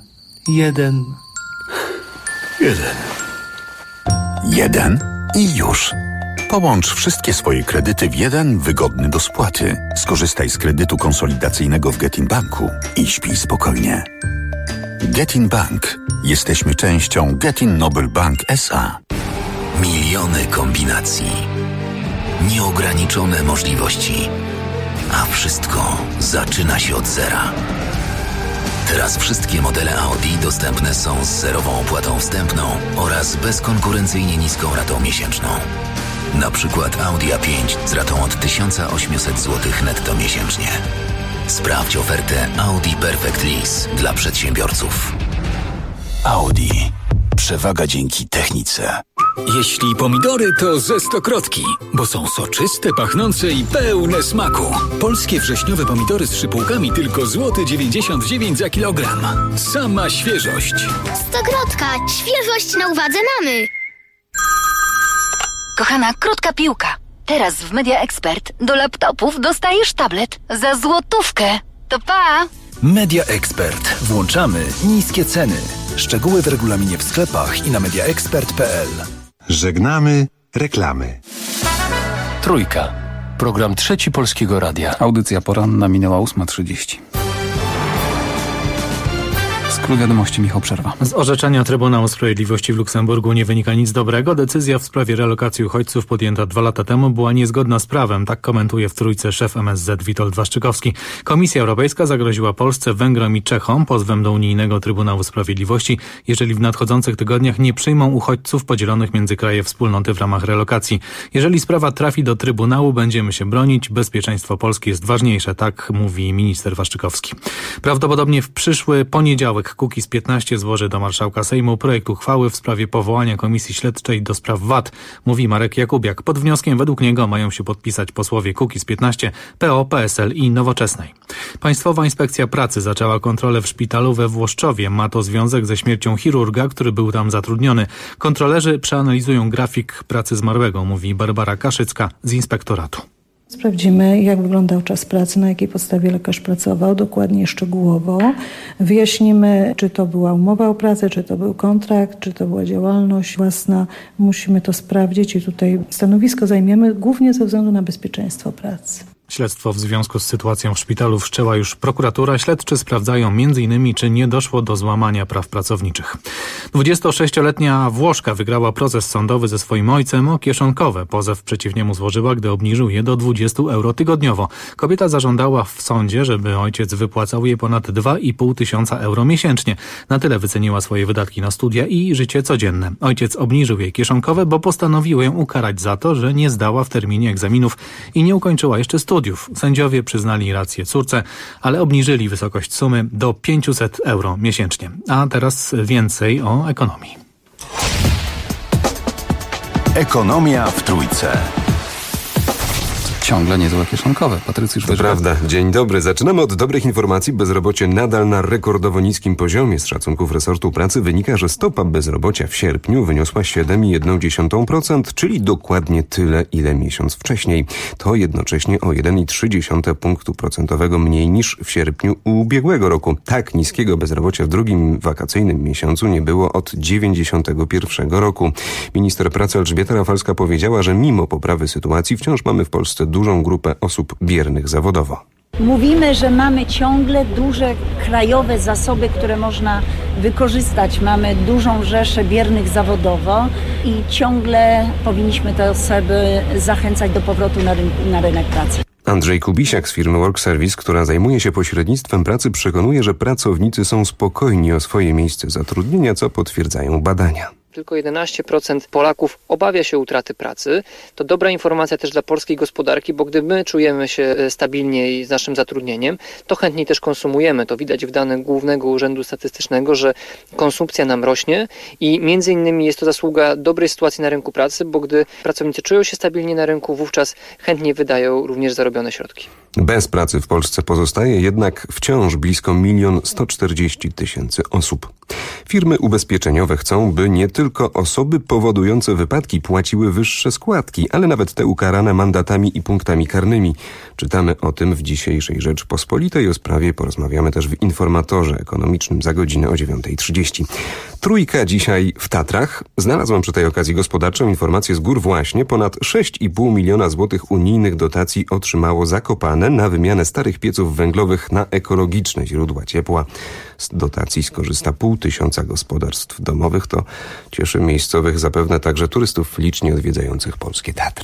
[SPEAKER 11] 1 i już. Połącz wszystkie swoje kredyty w jeden wygodny do spłaty. Skorzystaj z kredytu konsolidacyjnego w Getin Banku i śpij spokojnie. Getin Bank. Jesteśmy częścią Getin Noble Bank S.A.
[SPEAKER 13] Miliony kombinacji. Nieograniczone możliwości. A wszystko zaczyna się od zera. Teraz wszystkie modele Audi dostępne są z zerową opłatą wstępną oraz bezkonkurencyjnie niską ratą miesięczną. Na przykład Audi A5 z ratą od 1800 zł netto miesięcznie. Sprawdź ofertę Audi Perfect Lease dla przedsiębiorców.
[SPEAKER 11] Audi. Przewaga dzięki technice.
[SPEAKER 7] Jeśli pomidory, to ze Stokrotki, bo są soczyste, pachnące i pełne smaku. Polskie wrześniowe pomidory z szypułkami tylko złoty 99 za kilogram. Sama świeżość.
[SPEAKER 17] Stokrotka, świeżość na uwadze mamy.
[SPEAKER 16] Kochana, krótka piłka. Teraz w Media Expert do laptopów dostajesz tablet za złotówkę. To pa!
[SPEAKER 7] Media Expert. Włączamy niskie ceny. Szczegóły w regulaminie w sklepach i na mediaexpert.pl.
[SPEAKER 12] Żegnamy reklamy.
[SPEAKER 20] Trójka. Program Trzeci Polskiego Radia.
[SPEAKER 1] Audycja poranna minęła 8:30. Skrót wiadomości, Michał Przerwa.
[SPEAKER 2] Z orzeczenia Trybunału Sprawiedliwości w Luksemburgu nie wynika nic dobrego. Decyzja w sprawie relokacji uchodźców podjęta 2 lata temu była niezgodna z prawem. Tak komentuje w Trójce szef MSZ Witold Waszczykowski. Komisja Europejska zagroziła Polsce, Węgrom i Czechom pozwem do Unijnego Trybunału Sprawiedliwości, jeżeli w nadchodzących tygodniach nie przyjmą uchodźców podzielonych między kraje wspólnoty w ramach relokacji. Jeżeli sprawa trafi do Trybunału, będziemy się bronić. Bezpieczeństwo Polski jest ważniejsze, tak mówi minister Waszczykowski. Prawdopodobnie w przyszły poniedziałek Kukiz15 złoży do marszałka Sejmu projekt uchwały w sprawie powołania Komisji Śledczej do spraw VAT, mówi Marek Jakubiak. Pod wnioskiem według niego mają się podpisać posłowie Kukiz15, PO, PSL i Nowoczesnej. Państwowa Inspekcja Pracy zaczęła kontrolę w szpitalu we Włoszczowie. Ma to związek ze śmiercią chirurga, który był tam zatrudniony. Kontrolerzy przeanalizują grafik pracy zmarłego, mówi Barbara Kaszycka z inspektoratu.
[SPEAKER 23] Sprawdzimy, jak wyglądał czas pracy, na jakiej podstawie lekarz pracował, dokładnie, szczegółowo. Wyjaśnimy, czy to była umowa o pracę, czy to był kontrakt, czy to była działalność własna. Musimy to sprawdzić i tutaj stanowisko zajmiemy głównie ze względu na bezpieczeństwo pracy.
[SPEAKER 2] Śledztwo w związku z sytuacją w szpitalu wszczęła już prokuratura. Śledczy sprawdzają m.in. czy nie doszło do złamania praw pracowniczych. 26-letnia Włoszka wygrała proces sądowy ze swoim ojcem o kieszonkowe. Pozew przeciw niemu złożyła, gdy obniżył je do 20 euro tygodniowo. Kobieta zażądała w sądzie, żeby ojciec wypłacał jej ponad 2,5 tysiąca euro miesięcznie. Na tyle wyceniła swoje wydatki na studia i życie codzienne. Ojciec obniżył jej kieszonkowe, bo postanowił ją ukarać za to, że nie zdała w terminie egzaminów i nie ukończyła jeszcze studiów. Sędziowie przyznali rację córce, ale obniżyli wysokość sumy do 500 euro miesięcznie. A teraz więcej o ekonomii.
[SPEAKER 11] Ekonomia w Trójce.
[SPEAKER 1] Ciągle niezłe kieszonkowe. Patrycjusz
[SPEAKER 24] To prawda. Dzień dobry. Zaczynamy od dobrych informacji. Bezrobocie nadal na rekordowo niskim poziomie. Z szacunków resortu pracy wynika, że stopa bezrobocia w sierpniu wyniosła 7,1%, czyli dokładnie tyle, ile miesiąc wcześniej. To jednocześnie o 1,3 punktu procentowego mniej niż w sierpniu ubiegłego roku. Tak niskiego bezrobocia w drugim wakacyjnym miesiącu nie było od 1991 roku. Minister pracy Elżbieta Rafalska powiedziała, że mimo poprawy sytuacji wciąż mamy w Polsce dużą grupę osób biernych zawodowo.
[SPEAKER 25] Mówimy, że mamy ciągle duże krajowe zasoby, które można wykorzystać. Mamy dużą rzeszę biernych zawodowo i ciągle powinniśmy te osoby zachęcać do powrotu na rynek pracy.
[SPEAKER 24] Andrzej Kubisiak z firmy Work Service, która zajmuje się pośrednictwem pracy, przekonuje, że pracownicy są spokojni o swoje miejsce zatrudnienia, co potwierdzają badania.
[SPEAKER 26] Tylko 11% Polaków obawia się utraty pracy. To dobra informacja też dla polskiej gospodarki, bo gdy my czujemy się stabilniej z naszym zatrudnieniem, to chętniej też konsumujemy. To widać w danych Głównego Urzędu Statystycznego, że konsumpcja nam rośnie i między innymi jest to zasługa dobrej sytuacji na rynku pracy, bo gdy pracownicy czują się stabilnie na rynku, wówczas chętniej wydają również zarobione środki.
[SPEAKER 24] Bez pracy w Polsce pozostaje jednak wciąż blisko 1 140 000 osób. Firmy ubezpieczeniowe chcą, by nie tylko osoby powodujące wypadki płaciły wyższe składki, ale nawet te ukarane mandatami i punktami karnymi. Czytamy o tym w dzisiejszej Rzeczpospolitej. O sprawie porozmawiamy też w Informatorze Ekonomicznym za godzinę o 9:30. Trójka dzisiaj w Tatrach. Znalazłam przy tej okazji gospodarczą informację z gór właśnie. Ponad 6,5 miliona złotych unijnych dotacji otrzymało Zakopane na wymianę starych pieców węglowych na ekologiczne źródła ciepła. Z dotacji skorzysta 500 gospodarstw domowych. To cieszy miejscowych, zapewne także turystów licznie odwiedzających polskie Tatry.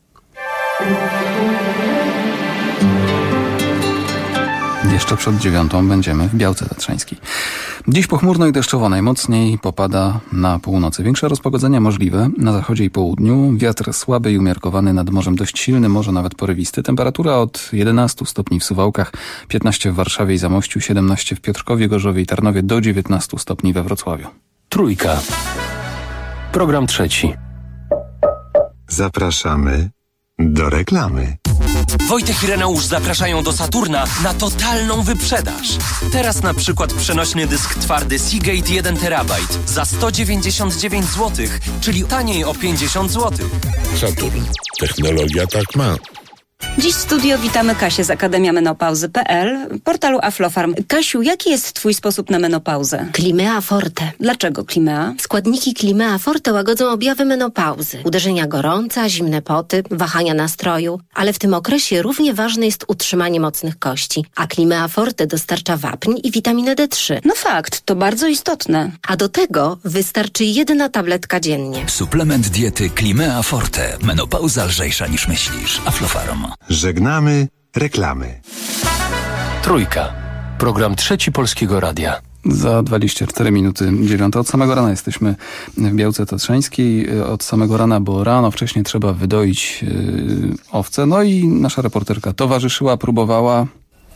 [SPEAKER 1] Jeszcze przed 9:00 będziemy w Białce Tatrzańskiej. Dziś pochmurno i deszczowo, najmocniej popada na północy. Większe rozpogodzenia możliwe na zachodzie i południu. Wiatr słaby i umiarkowany, nad morzem dość silny, może nawet porywisty. Temperatura od 11 stopni w Suwałkach, 15 w Warszawie i Zamościu, 17 w Piotrkowie, Gorzowie i Tarnowie, do 19 stopni we Wrocławiu.
[SPEAKER 20] Trójka. Program trzeci.
[SPEAKER 12] Zapraszamy do reklamy.
[SPEAKER 19] Wojtek i Reneusz zapraszają do Saturna na totalną wyprzedaż. Teraz na przykład przenośny dysk twardy Seagate 1 TB za 199 zł, czyli taniej o 50 zł.
[SPEAKER 8] Saturn. Technologia tak ma.
[SPEAKER 9] Dziś w studio witamy Kasię z Akademia Menopauzy.pl, portalu Aflofarm. Kasiu, jaki jest twój sposób na menopauzę?
[SPEAKER 10] Climea Forte.
[SPEAKER 9] Dlaczego Climea?
[SPEAKER 10] Składniki Climea Forte łagodzą objawy menopauzy. Uderzenia gorąca, zimne poty, wahania nastroju. Ale w tym okresie równie ważne jest utrzymanie mocnych kości. A Climea Forte dostarcza wapń i witaminę D3.
[SPEAKER 9] No fakt, to bardzo istotne.
[SPEAKER 10] A do tego wystarczy 1 tabletka dziennie.
[SPEAKER 13] Suplement diety Climea Forte. Menopauza lżejsza niż myślisz. Aflofarm.
[SPEAKER 12] Żegnamy reklamy.
[SPEAKER 20] Trójka. Program trzeci Polskiego Radia.
[SPEAKER 1] Za 24 minuty 9:00. Od samego rana jesteśmy w Białce Tatrzańskiej. Od samego rana, bo rano wcześniej trzeba wydoić owce. No i nasza reporterka towarzyszyła, próbowała.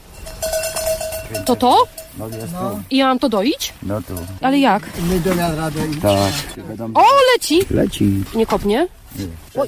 [SPEAKER 14] To? I ja mam to doić?
[SPEAKER 15] No to.
[SPEAKER 14] Ale jak?
[SPEAKER 15] Nie do radę iść. Tak.
[SPEAKER 14] O, leci!
[SPEAKER 15] Leci.
[SPEAKER 14] Nie kopnie?
[SPEAKER 15] Nie.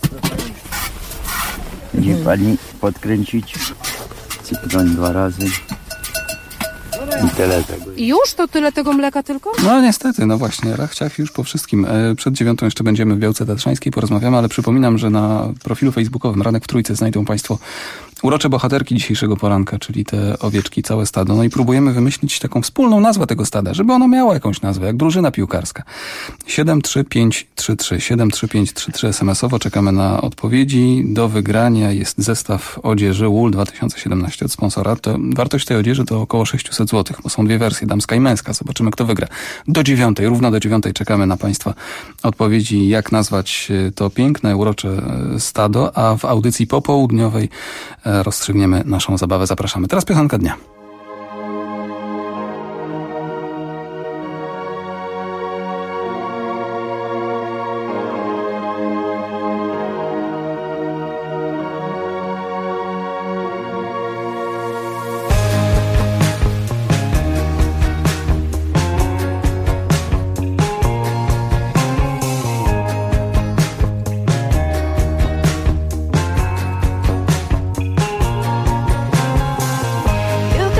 [SPEAKER 15] Będzie pani podkręcić. Cypnąć 2 razy. I tyle tego.
[SPEAKER 14] I już? To tyle tego mleka tylko?
[SPEAKER 1] No niestety, no właśnie, rachciach już po wszystkim. Przed 9:00 jeszcze będziemy w Białce Tatrzańskiej, porozmawiamy, ale przypominam, że na profilu facebookowym Ranek w Trójce znajdą Państwo urocze bohaterki dzisiejszego poranka, czyli te owieczki, całe stado. No i próbujemy wymyślić taką wspólną nazwę tego stada, żeby ono miało jakąś nazwę, jak drużyna piłkarska. 73533, 73533 SMS-owo, czekamy na odpowiedzi. Do wygrania jest zestaw odzieży Wool 2017 od sponsora. Wartość tej odzieży to około 600 zł, bo są 2 wersje, damska i męska. Zobaczymy, kto wygra. Do 9:00, równo do 9:00 czekamy na Państwa odpowiedzi, jak nazwać to piękne, urocze stado, a w audycji popołudniowej rozstrzygniemy naszą zabawę. Zapraszamy. Teraz piosenka dnia.
[SPEAKER 18] You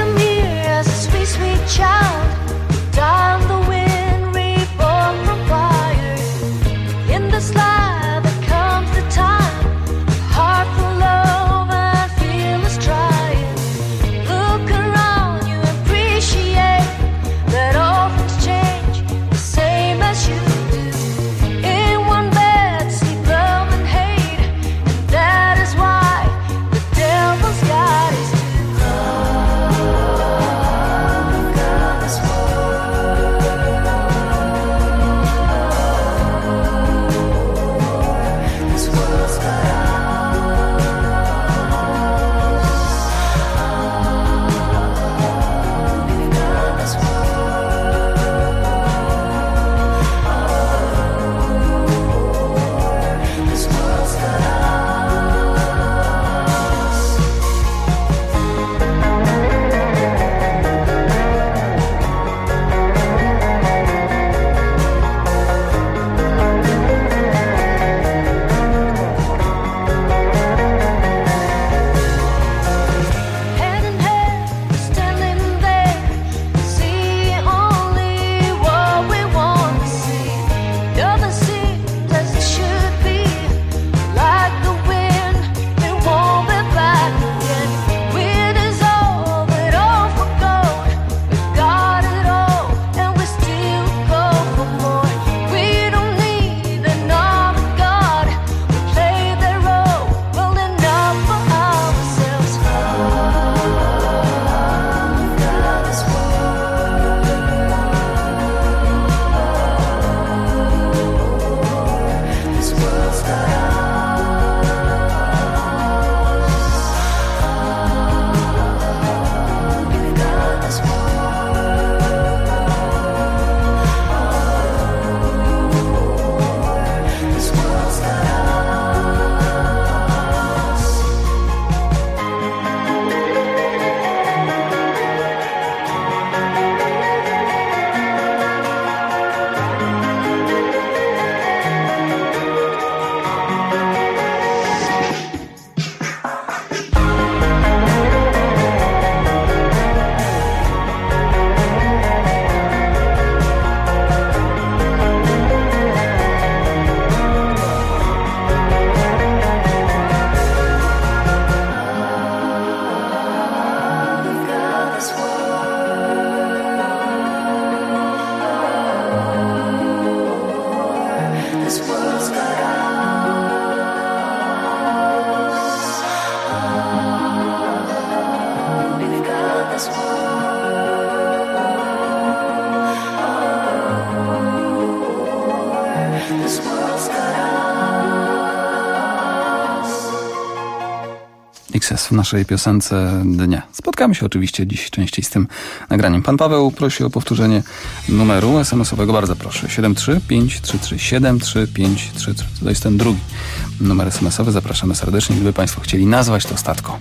[SPEAKER 1] Pieces w naszej piosence dnia. Spotkamy się oczywiście dziś częściej z tym nagraniem. Pan Paweł prosi o powtórzenie numeru SMS-owego. Bardzo proszę. 73533 73533. To jest ten drugi numer SMS-owy. Zapraszamy serdecznie, gdyby Państwo chcieli nazwać to statko.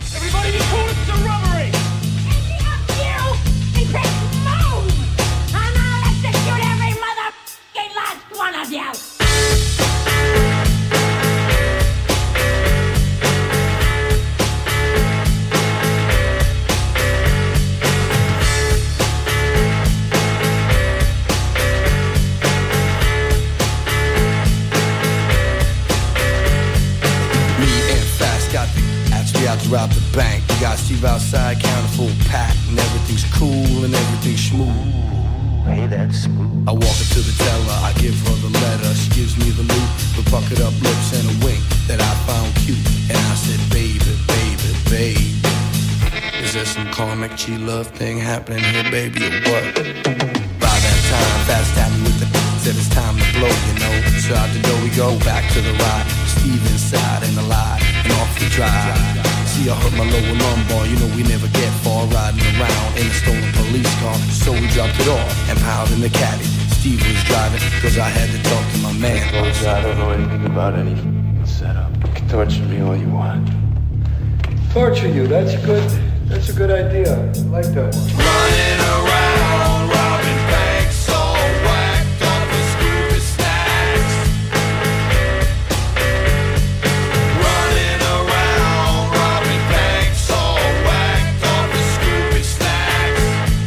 [SPEAKER 4] Rob the bank. We got Steve outside, counting full pack, and everything's cool and everything's smooth. Hey, that's smooth. I walk up to the teller, I give her the letter. She gives me the loot, with puckered up lips and a wink that I found cute. And I said, baby, baby, baby, is there some karmic G-love thing happening here, baby, or what? By that time, fast at me with the said it's time to blow, you know. So out the door we go, back to the ride. Steve inside and alive, and off we drive. See, I hurt my lower lumbar, you know we never get far riding around in a stolen police car. So we dropped it off and piled in the caddy. Steve was driving, cause I had to talk to my man.
[SPEAKER 5] Folks, I don't know anything about any setup. You can torture me all you want.
[SPEAKER 6] Torture you, that's a good idea. I like that one.
[SPEAKER 4] Running around, robbing banks, all whacked up with Scooby snacks. Running around, robbing banks, all whacked up with Scooby snacks.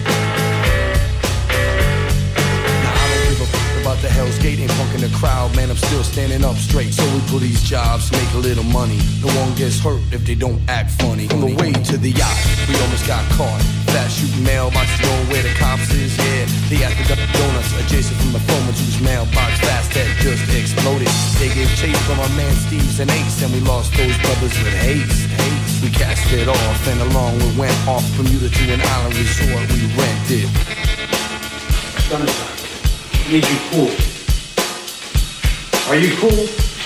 [SPEAKER 4] Now I don't give a fuck about the Hell's Gate, ain't punking the crowd, man, I'm still standing up straight. So we pull these jobs, make a little money. No one gets hurt if they don't act funny. On the way to the yacht, we almost got caught. Fast shooting mailboxes going where the cops is, yeah. They asked the donuts adjacent from the phone whose mailbox fast had just exploded. They gave chase from our man Steve's and Ace, and we lost those brothers with haste. We cast it off, and along we went off Bermuda to an island resort we rented.
[SPEAKER 6] Sunshine, need you cool. Are you cool?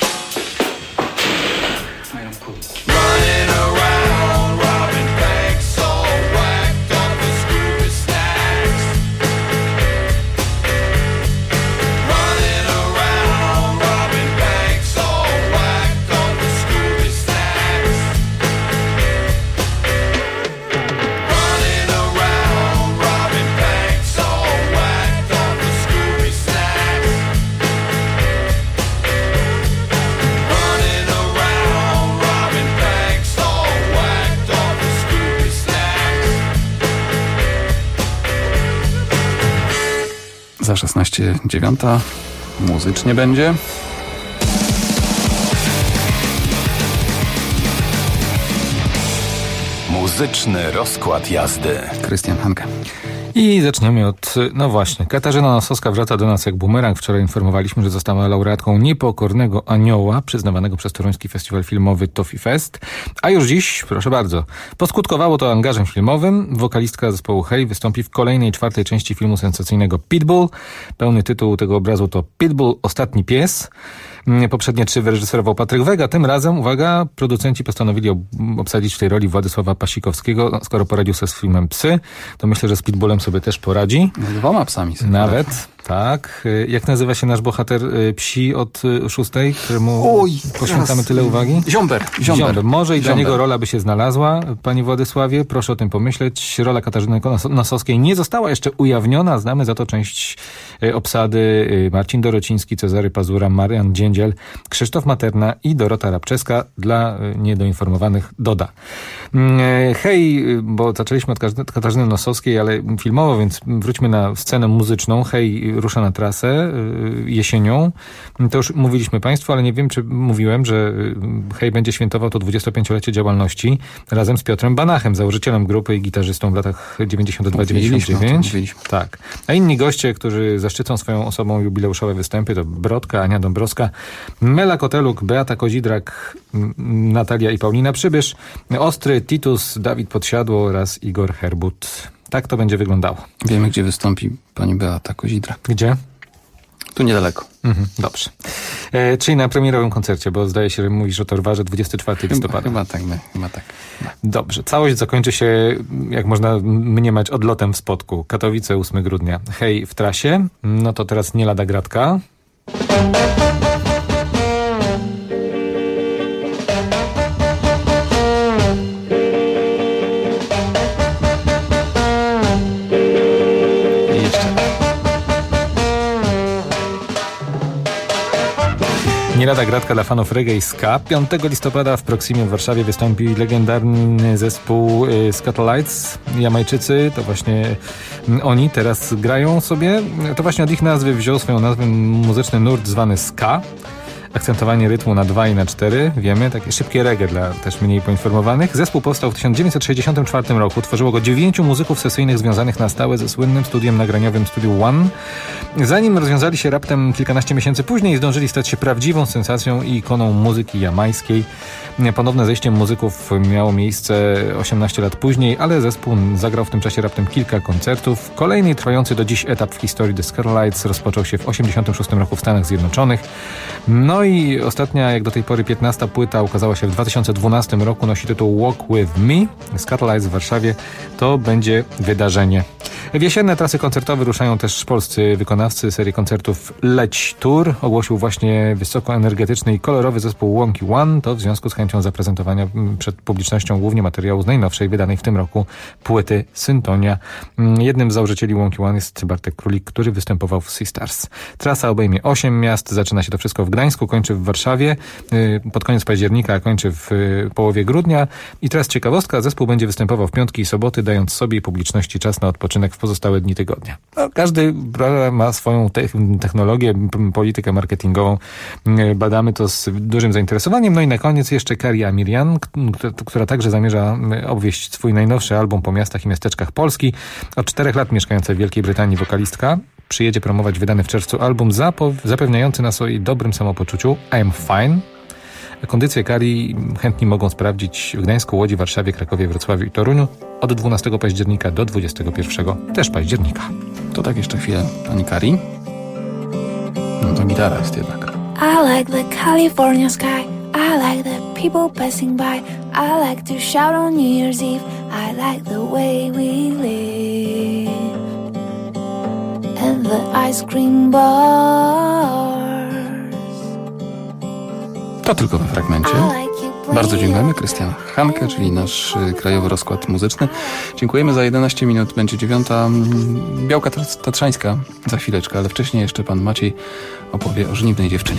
[SPEAKER 6] I am cool.
[SPEAKER 4] Running around, robbing banks, all whacked up with Scooby snacks. Running around, robbing banks, all whacked up with Scooby snacks. Running around, robbing banks, all whacked up with Scooby snacks. Running around, robbing banks, all whacked up with Scooby snacks.
[SPEAKER 1] Za 16:09 muzycznie będzie.
[SPEAKER 11] Muzyczny rozkład jazdy.
[SPEAKER 1] Krystian Hanke.
[SPEAKER 2] I zaczniemy od, no właśnie, Katarzyna Nosowska wraca do nas jak bumerang. Wczoraj informowaliśmy, że została laureatką Niepokornego Anioła, przyznawanego przez Toruński Festiwal Filmowy Toffee Fest. A już dziś, proszę bardzo, poskutkowało to angażem filmowym. Wokalistka zespołu Hej wystąpi w kolejnej, 4. części filmu sensacyjnego Pitbull. Pełny tytuł tego obrazu to Pitbull, Ostatni Pies. Poprzednie 3 wyreżyserował Patryk Wega. Tym razem, uwaga, producenci postanowili obsadzić w tej roli Władysława Pasikowskiego. Skoro poradził sobie z filmem Psy, to myślę, że z Pitbullem sobie też poradzi.
[SPEAKER 1] 2 psami sobie
[SPEAKER 2] nawet, tak. Jak nazywa się nasz bohater psi od 6, któremu poświęcamy tyle uwagi?
[SPEAKER 1] Ziomber.
[SPEAKER 2] Może i dla niego rola by się znalazła, panie Władysławie. Proszę o tym pomyśleć. Rola Katarzyny Nosowskiej nie została jeszcze ujawniona. Znamy za to część obsady. Marcin Dorociński, Cezary Pazura, Marian Dziędziel, Krzysztof Materna i Dorota Rabczewska. Dla niedoinformowanych doda. Hej, bo zaczęliśmy od Katarzyny Nosowskiej, ale filmowo, więc wróćmy na scenę muzyczną. Hej rusza na trasę jesienią. To już mówiliśmy państwu, ale nie wiem, czy mówiłem, że Hej będzie świętował to 25-lecie działalności razem z Piotrem Banachem, założycielem grupy i gitarzystą w latach 92-99. Tak. A inni goście, którzy zaszczycą swoją osobą jubileuszowe występy, to Brodka, Ania Dąbrowska, Mela Koteluk, Beata Kozidrak, Natalia i Paulina Przybysz, Ostry, Titus, Dawid Podsiadło oraz Igor Herbut. Tak to będzie wyglądało.
[SPEAKER 1] Wiemy, gdzie wystąpi pani Beata Kozidrak.
[SPEAKER 2] Gdzie?
[SPEAKER 1] Tu niedaleko.
[SPEAKER 3] Dobrze. Czyli na premierowym koncercie, bo zdaje się, że mówisz o Torwarze 24 listopada.
[SPEAKER 1] Chyba tak.
[SPEAKER 3] Dobrze. Całość zakończy się, jak można mniemać, odlotem w Spodku. Katowice 8 grudnia. Hej w trasie. No to teraz nie lada gratka. Nie lada gratka dla fanów reggae i ska. 5 listopada w Proximie w Warszawie wystąpi legendarny zespół Skatalites. Jamajczycy, to właśnie oni teraz grają sobie. To właśnie od ich nazwy wziął swoją nazwę muzyczny nurt zwany ska. Akcentowanie rytmu na 2 i na 4, wiemy, takie szybkie reggae dla też mniej poinformowanych. Zespół powstał w 1964 roku. Tworzyło go 9 muzyków sesyjnych związanych na stałe ze słynnym studiem nagraniowym Studio One. Zanim rozwiązali się raptem kilkanaście miesięcy później, zdążyli stać się prawdziwą sensacją i ikoną muzyki jamańskiej. Ponowne zejście muzyków miało miejsce 18 lat później, ale zespół zagrał w tym czasie raptem kilka koncertów. Kolejny trwający do dziś etap w historii The Skatalites rozpoczął się w 1986 roku w Stanach Zjednoczonych. No i ostatnia, jak do tej pory 15. płyta ukazała się w 2012 roku, nosi tytuł Walk With Me. Skatalites w Warszawie to będzie wydarzenie. W jesienne trasy koncertowe ruszają też polscy wykonawcy. Serię koncertów Leć Tour ogłosił właśnie wysokoenergetyczny i kolorowy zespół Wonky One. To w związku z chęcią zaprezentowania przed publicznością głównie materiału z najnowszej, wydanej w tym roku płyty Syntonia. Jednym z założycieli Wonky One jest Bartek Królik, który występował w Sisters. Trasa obejmie 8 miast. Zaczyna się to wszystko w Gdańsku, kończy w Warszawie pod koniec października, a kończy w połowie grudnia. I teraz ciekawostka, zespół będzie występował w piątki i soboty, dając sobie i publiczności czas na odpoczynek w pozostałe dni tygodnia. No, każdy ma swoją technologię, politykę marketingową. Badamy to z dużym zainteresowaniem. No i na koniec jeszcze Karia Miriam, która także zamierza obwieść swój najnowszy album po miastach i miasteczkach Polski. Od 4 lat mieszkająca w Wielkiej Brytanii wokalistka przyjedzie promować wydany w czerwcu album zapewniający nas o jej dobrym samopoczuciu I'm Fine. Kondycję Karii chętni mogą sprawdzić w Gdańsku, Łodzi, Warszawie, Krakowie, Wrocławiu i Toruniu od 12 października do 21 też października.
[SPEAKER 1] To tak jeszcze chwilę, pani Kari. No to gitara jest jednak.
[SPEAKER 16] I like the California sky. I like the people passing by. I like to shout on New Year's Eve. I like the way we live. And the ice cream bars.
[SPEAKER 1] To tylko we fragmencie. Bardzo dziękujemy. Krystian Hanke, czyli nasz krajowy rozkład muzyczny. Dziękujemy. Za 11 minut będzie 9. Białka Tatrzańska za chwileczkę, ale wcześniej jeszcze pan Maciej opowie o żniwnej dziewczynie.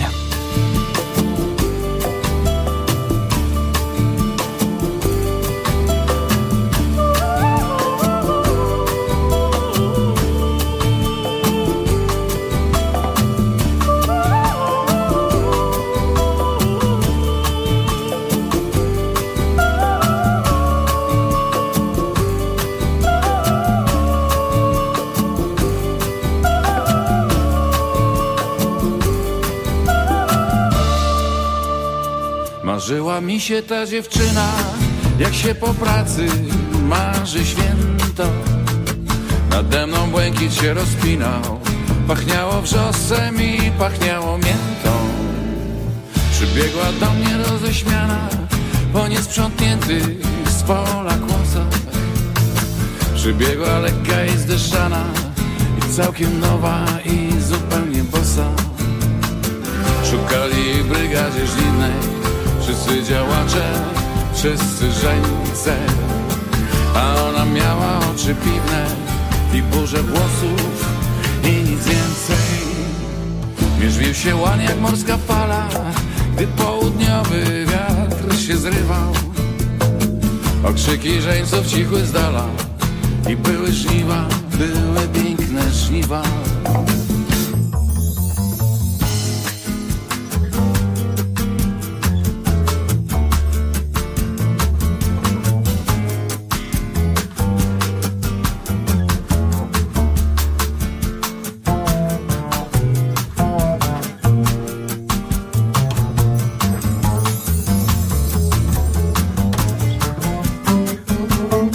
[SPEAKER 17] Marzyła mi się ta dziewczyna, jak się po pracy marzy święto. Nade mną błękit się rozpinał, pachniało wrzosem i pachniało miętą. Przybiegła do mnie roześmiana, po niesprzątniętych z pola kłosach. Przybiegła lekka i zdeszana, i całkiem nowa i zupełnie bosa. Szukali brygadzie żniwnej wszyscy działacze, wszyscy żeńce, a ona miała oczy piwne i burzę włosów i nic więcej. Mierzwił się łan jak morska fala, gdy południowy wiatr się zrywał. Okrzyki żeńców cichły z dala i były żniwa, były piękne żniwa.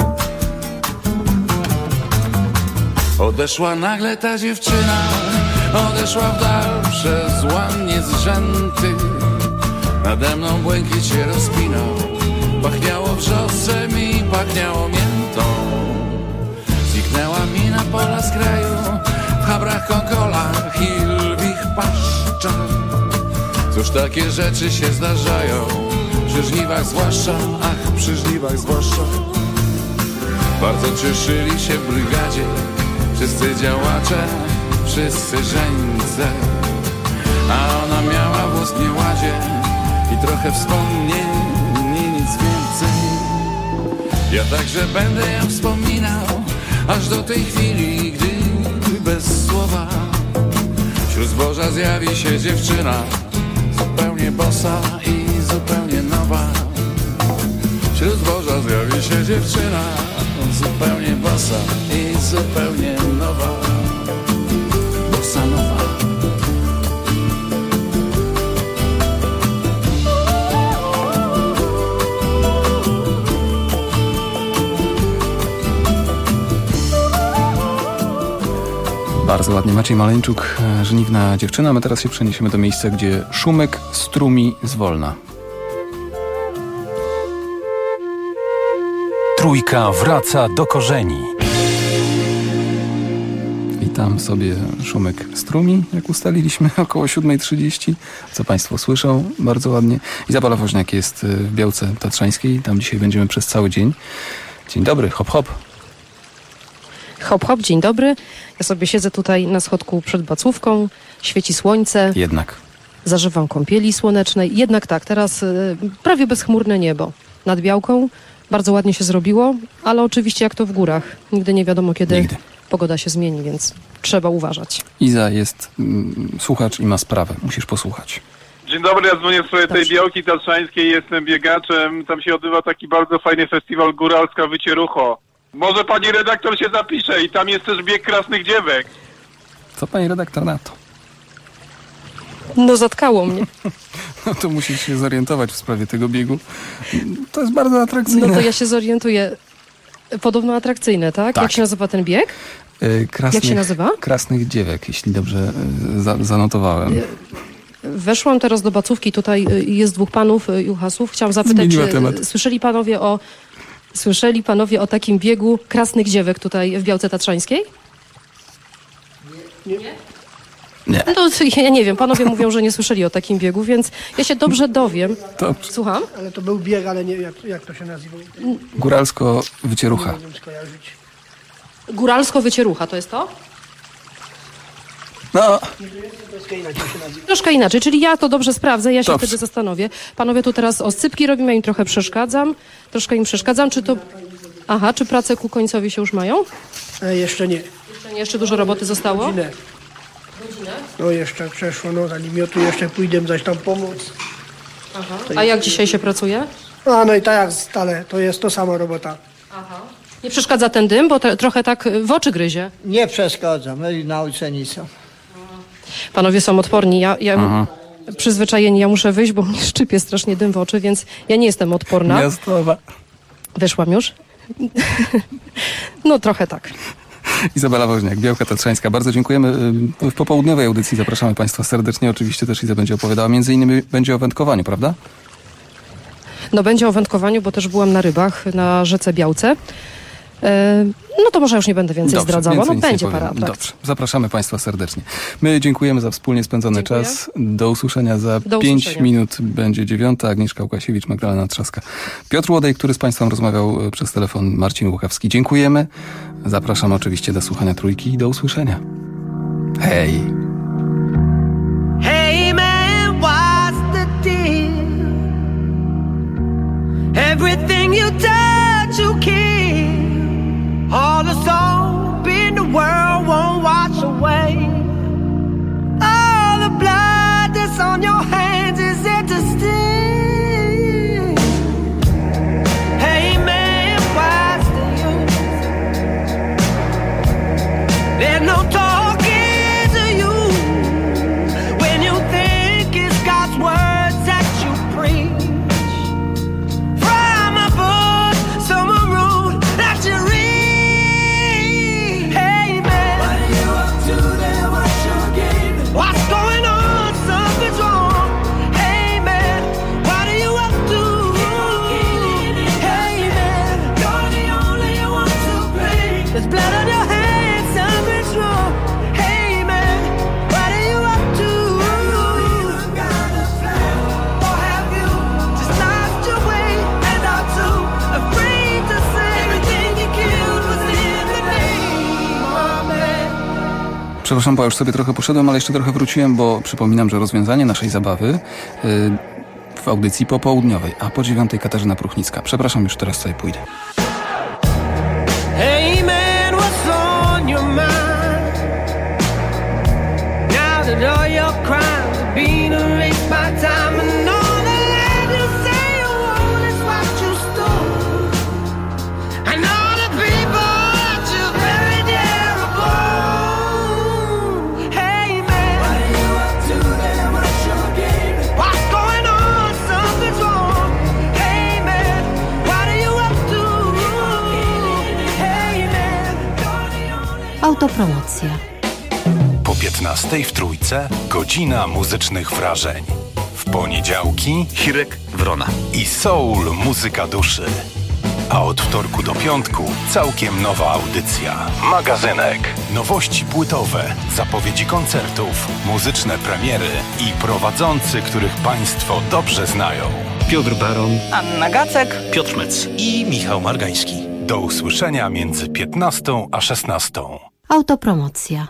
[SPEAKER 17] Odeszła nagle ta dziewczyna, odeszła w dal przez łan niezrzęty. Nade mną błękit się rozpinał, pachniało wrzosem i pachniało miętą. Zniknęła mi na pola z kraju, w chabrach, konkolach i lwich paszczach. Cóż takie rzeczy się zdarzają, przy żniwach zwłaszcza, ach, przy żniwach zwłaszcza. Bardzo cieszyli się w brygadzie wszyscy działacze, wszyscy żeńce. A ona miała włos w nieładzie i trochę wspomnień, nic więcej. Ja także będę ją wspominał, aż do tej chwili, gdy bez słowa wśród zboża zjawi się dziewczyna, zupełnie bosa i zupełnie nowa. Wśród zboża zjawi się dziewczyna, zupełnie bosa i zupełnie nowa. Bossa nowa.
[SPEAKER 1] Bardzo ładnie. Maciej Maleńczuk, Żniwna dziewczyna. My teraz się przeniesiemy do miejsca, gdzie szumyk strumi zwolna.
[SPEAKER 20] Trójka wraca do korzeni.
[SPEAKER 1] I tam sobie szumyk strumi, jak ustaliliśmy, około 7:30. Co Państwo słyszą bardzo ładnie. Izabela Woźniak jest w Białce Tatrzańskiej. Tam dzisiaj będziemy przez cały dzień. Dzień dobry, hop hop.
[SPEAKER 14] Hop, hop, dzień dobry. Ja sobie siedzę tutaj na schodku przed Bacówką, świeci słońce.
[SPEAKER 1] Jednak.
[SPEAKER 14] Zażywam kąpieli słonecznej. Jednak tak, teraz prawie bezchmurne niebo nad Białką. Bardzo ładnie się zrobiło, ale oczywiście jak to w górach. Nigdy nie wiadomo, kiedy pogoda się zmieni, więc trzeba uważać.
[SPEAKER 1] Iza jest słuchacz i ma sprawę. Musisz posłuchać.
[SPEAKER 7] Dzień dobry, ja dzwonię w sprawie tej Białki Tatrzańskiej, jestem biegaczem. Tam się odbywa taki bardzo fajny festiwal Góralska Wycierucho. Może pani redaktor się zapisze i tam jest też bieg krasnych dziewek.
[SPEAKER 1] Co pani redaktor na to?
[SPEAKER 14] No zatkało mnie.
[SPEAKER 1] No to musisz się zorientować w sprawie tego biegu. To jest bardzo atrakcyjne.
[SPEAKER 14] No to ja się zorientuję. Podobno atrakcyjne, tak? Jak się nazywa ten bieg? Jak się nazywa?
[SPEAKER 1] Krasnych dziewek, jeśli dobrze zanotowałem.
[SPEAKER 14] Weszłam teraz do Bacówki, tutaj jest dwóch panów, juchasów. Chciałam zapytać, czy słyszeli panowie o takim biegu krasnych dziewek tutaj w Białce Tatrzańskiej?
[SPEAKER 7] Nie.
[SPEAKER 1] Nie.
[SPEAKER 14] No ja nie wiem, panowie mówią, że nie słyszeli o takim biegu, więc ja się dobrze dowiem.
[SPEAKER 1] Dobrze.
[SPEAKER 14] Słucham?
[SPEAKER 18] Ale to był bieg, ale nie jak to się nazywa?
[SPEAKER 1] Góralsko-Wycierucha.
[SPEAKER 14] Góralsko-Wycierucha, to jest to?
[SPEAKER 1] No.
[SPEAKER 14] Troszkę inaczej, czyli ja to dobrze sprawdzę, ja się wtedy zastanowię. Panowie tu teraz oscypki robimy, ja im trochę przeszkadzam. Troszkę im przeszkadzam, czy to... Aha, czy prace ku końcowi się już mają?
[SPEAKER 18] Jeszcze nie.
[SPEAKER 14] Jeszcze dużo roboty zostało?
[SPEAKER 18] Godzinę. No jeszcze przeszło, no zanim ja tu jeszcze pójdę zaś tam pomóc.
[SPEAKER 14] Aha. A jak dzisiaj się pracuje?
[SPEAKER 18] No i tak jak stale, to jest to sama robota.
[SPEAKER 14] Aha. Nie przeszkadza ten dym, bo trochę tak w oczy gryzie?
[SPEAKER 21] Nie przeszkadza, my nauczeni są.
[SPEAKER 14] Panowie są odporni, ja przyzwyczajeni, ja muszę wyjść, bo mnie szczypie strasznie dym w oczy, więc ja nie jestem odporna.
[SPEAKER 1] Miastowa.
[SPEAKER 14] Wyszłam już? No trochę tak.
[SPEAKER 1] Izabela Woźniak, Białka Tatrzańska. Bardzo dziękujemy. W popołudniowej audycji zapraszamy Państwa serdecznie. Oczywiście też Iza będzie opowiadała. Między innymi będzie o wędkowaniu, prawda?
[SPEAKER 14] No będzie o wędkowaniu, bo też byłam na rybach na rzece Białce. No to może już nie będę więcej zdradzała. No będzie parę atrakcji.
[SPEAKER 1] Dobrze, zapraszamy Państwa serdecznie. My dziękujemy za wspólnie spędzony czas. Do usłyszenia za 5 minut będzie 9. Agnieszka Łukasiewicz, Magdalena Trzaska. Piotr Łodej, który z Państwem rozmawiał przez telefon, Marcin Łukawski. Dziękujemy. Zapraszam oczywiście do słuchania Trójki i do usłyszenia. Hej!
[SPEAKER 22] Hey man, what's the deal? Everything you touch, you kill. All the soap in the world won't wash away. All the blood that's on your hands is it to steal. Hey man, what's the use? There's no talking to you when you think it's God's words that you preach. From a book, some road that you read.
[SPEAKER 1] Przepraszam, bo już sobie trochę poszedłem, ale jeszcze trochę wróciłem, bo przypominam, że rozwiązanie naszej zabawy w audycji popołudniowej, a po 9:00 Katarzyna Pruchnicka. Przepraszam, już teraz sobie pójdę.
[SPEAKER 22] Hey man, what's on your mind? Now that all your crimes have been erased by time and all the lies you say you won't is what you stole, and all the people that you buried there above. Hey man, what are you up to then? What's your game? What's going on? Something's wrong. Hey man, what are you up to? Hey man, you're the only...
[SPEAKER 20] Autopromocja. Po 15:00 w Trójce godzina muzycznych wrażeń. W poniedziałki Hirek Wrona i Soul Muzyka Duszy. A od wtorku do piątku całkiem nowa audycja. Magazynek. Nowości płytowe, zapowiedzi koncertów, muzyczne premiery i prowadzący, których Państwo dobrze znają.
[SPEAKER 8] Piotr Baron,
[SPEAKER 19] Anna Gacek,
[SPEAKER 8] Piotr Mec i Michał Margański.
[SPEAKER 20] Do usłyszenia między 15:00 a 16:00.
[SPEAKER 10] Autopromocja.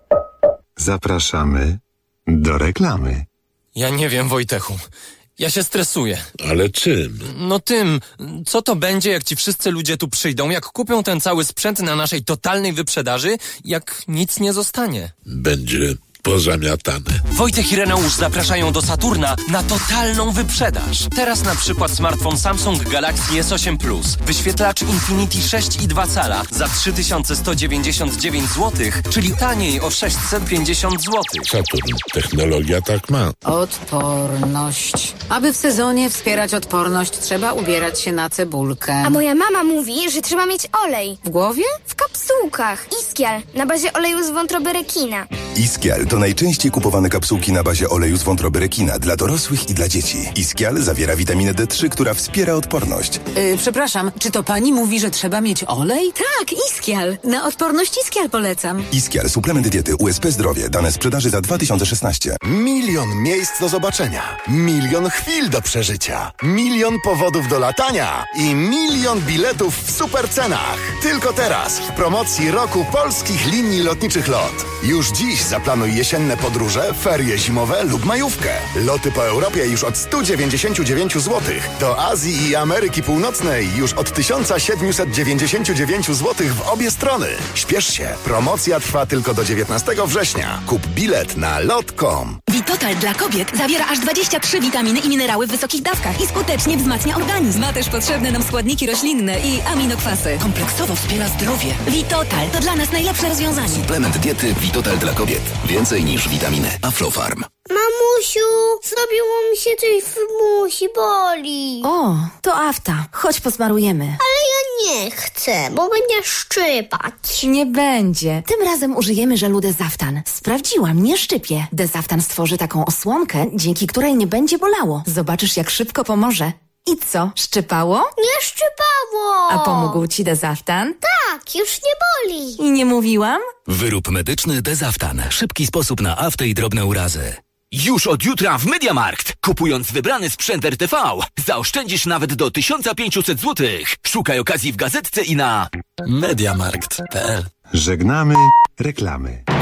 [SPEAKER 12] Zapraszamy do reklamy.
[SPEAKER 23] Ja nie wiem, Wojtechu. Ja się stresuję.
[SPEAKER 24] Ale czym?
[SPEAKER 23] No tym, co to będzie, jak ci wszyscy ludzie tu przyjdą, jak kupią ten cały sprzęt na naszej totalnej wyprzedaży, jak nic nie zostanie.
[SPEAKER 24] Będzie pozamiatane.
[SPEAKER 23] Wojtek i Reneusz zapraszają do Saturna na totalną wyprzedaż. Teraz na przykład smartfon Samsung Galaxy S8 Plus, wyświetlacz Infinity 6,2 cala za 3199 zł, czyli taniej o 650 zł.
[SPEAKER 24] Saturn. Technologia tak ma.
[SPEAKER 25] Odporność. Aby w sezonie wspierać odporność, trzeba ubierać się na cebulkę.
[SPEAKER 26] A moja mama mówi, że trzeba mieć olej.
[SPEAKER 25] W głowie?
[SPEAKER 26] W kapsułkach. Iskial, na bazie oleju z wątroby rekina.
[SPEAKER 27] Iskial to najczęściej kupowane kapsułki na bazie oleju z wątroby rekina dla dorosłych i dla dzieci. Iskial zawiera witaminę D3, która wspiera odporność.
[SPEAKER 25] Przepraszam, czy to pani mówi, że trzeba mieć olej? Tak, Iskial. Na odporność Iskial polecam.
[SPEAKER 27] Iskial, suplement diety USP Zdrowie. Dane sprzedaży za 2016.
[SPEAKER 28] 1 000 000 miejsc do zobaczenia. 1 000 000 chwil do przeżycia. 1 000 000 powodów do latania. I 1 000 000 biletów w super cenach. Tylko teraz w promocji roku polskich linii lotniczych LOT. Już dziś zaplanuj jesienne podróże, ferie zimowe lub majówkę. Loty po Europie już od 199 zł. Do Azji i Ameryki Północnej już od 1799 zł w obie strony. Śpiesz się. Promocja trwa tylko do 19 września. Kup bilet na lot.com.
[SPEAKER 29] Vitotal dla kobiet zawiera aż 23 witaminy i minerały w wysokich dawkach i skutecznie wzmacnia organizm. Ma też potrzebne nam składniki roślinne i aminokwasy. Kompleksowo wspiera zdrowie. Vitotal to dla nas najlepsze rozwiązanie.
[SPEAKER 13] Suplement diety Vitotal dla kobiet. Więcej niż witaminy. Aflofarm.
[SPEAKER 26] Mamusiu, zrobiło mi się coś w musi, boli.
[SPEAKER 29] O, to afta. Chodź posmarujemy.
[SPEAKER 26] Ale ja nie chcę, bo będzie szczypać.
[SPEAKER 29] Nie będzie. Tym razem użyjemy żelu Dezaftan. Sprawdziłam, nie szczypie. Dezaftan stworzy taką osłonkę, dzięki której nie będzie bolało. Zobaczysz, jak szybko pomoże. I co, szczypało?
[SPEAKER 26] Nie szczypało.
[SPEAKER 29] A pomógł ci Dezaftan?
[SPEAKER 26] Tak, już nie boli.
[SPEAKER 29] I nie mówiłam?
[SPEAKER 13] Wyrób medyczny Dezaftan. Szybki sposób na aftę i drobne urazy.
[SPEAKER 30] Już od jutra w Mediamarkt. Kupując wybrany sprzęt RTV, zaoszczędzisz nawet do 1500 zł. Szukaj okazji w gazetce i na
[SPEAKER 13] Mediamarkt.pl.
[SPEAKER 12] Żegnamy reklamy.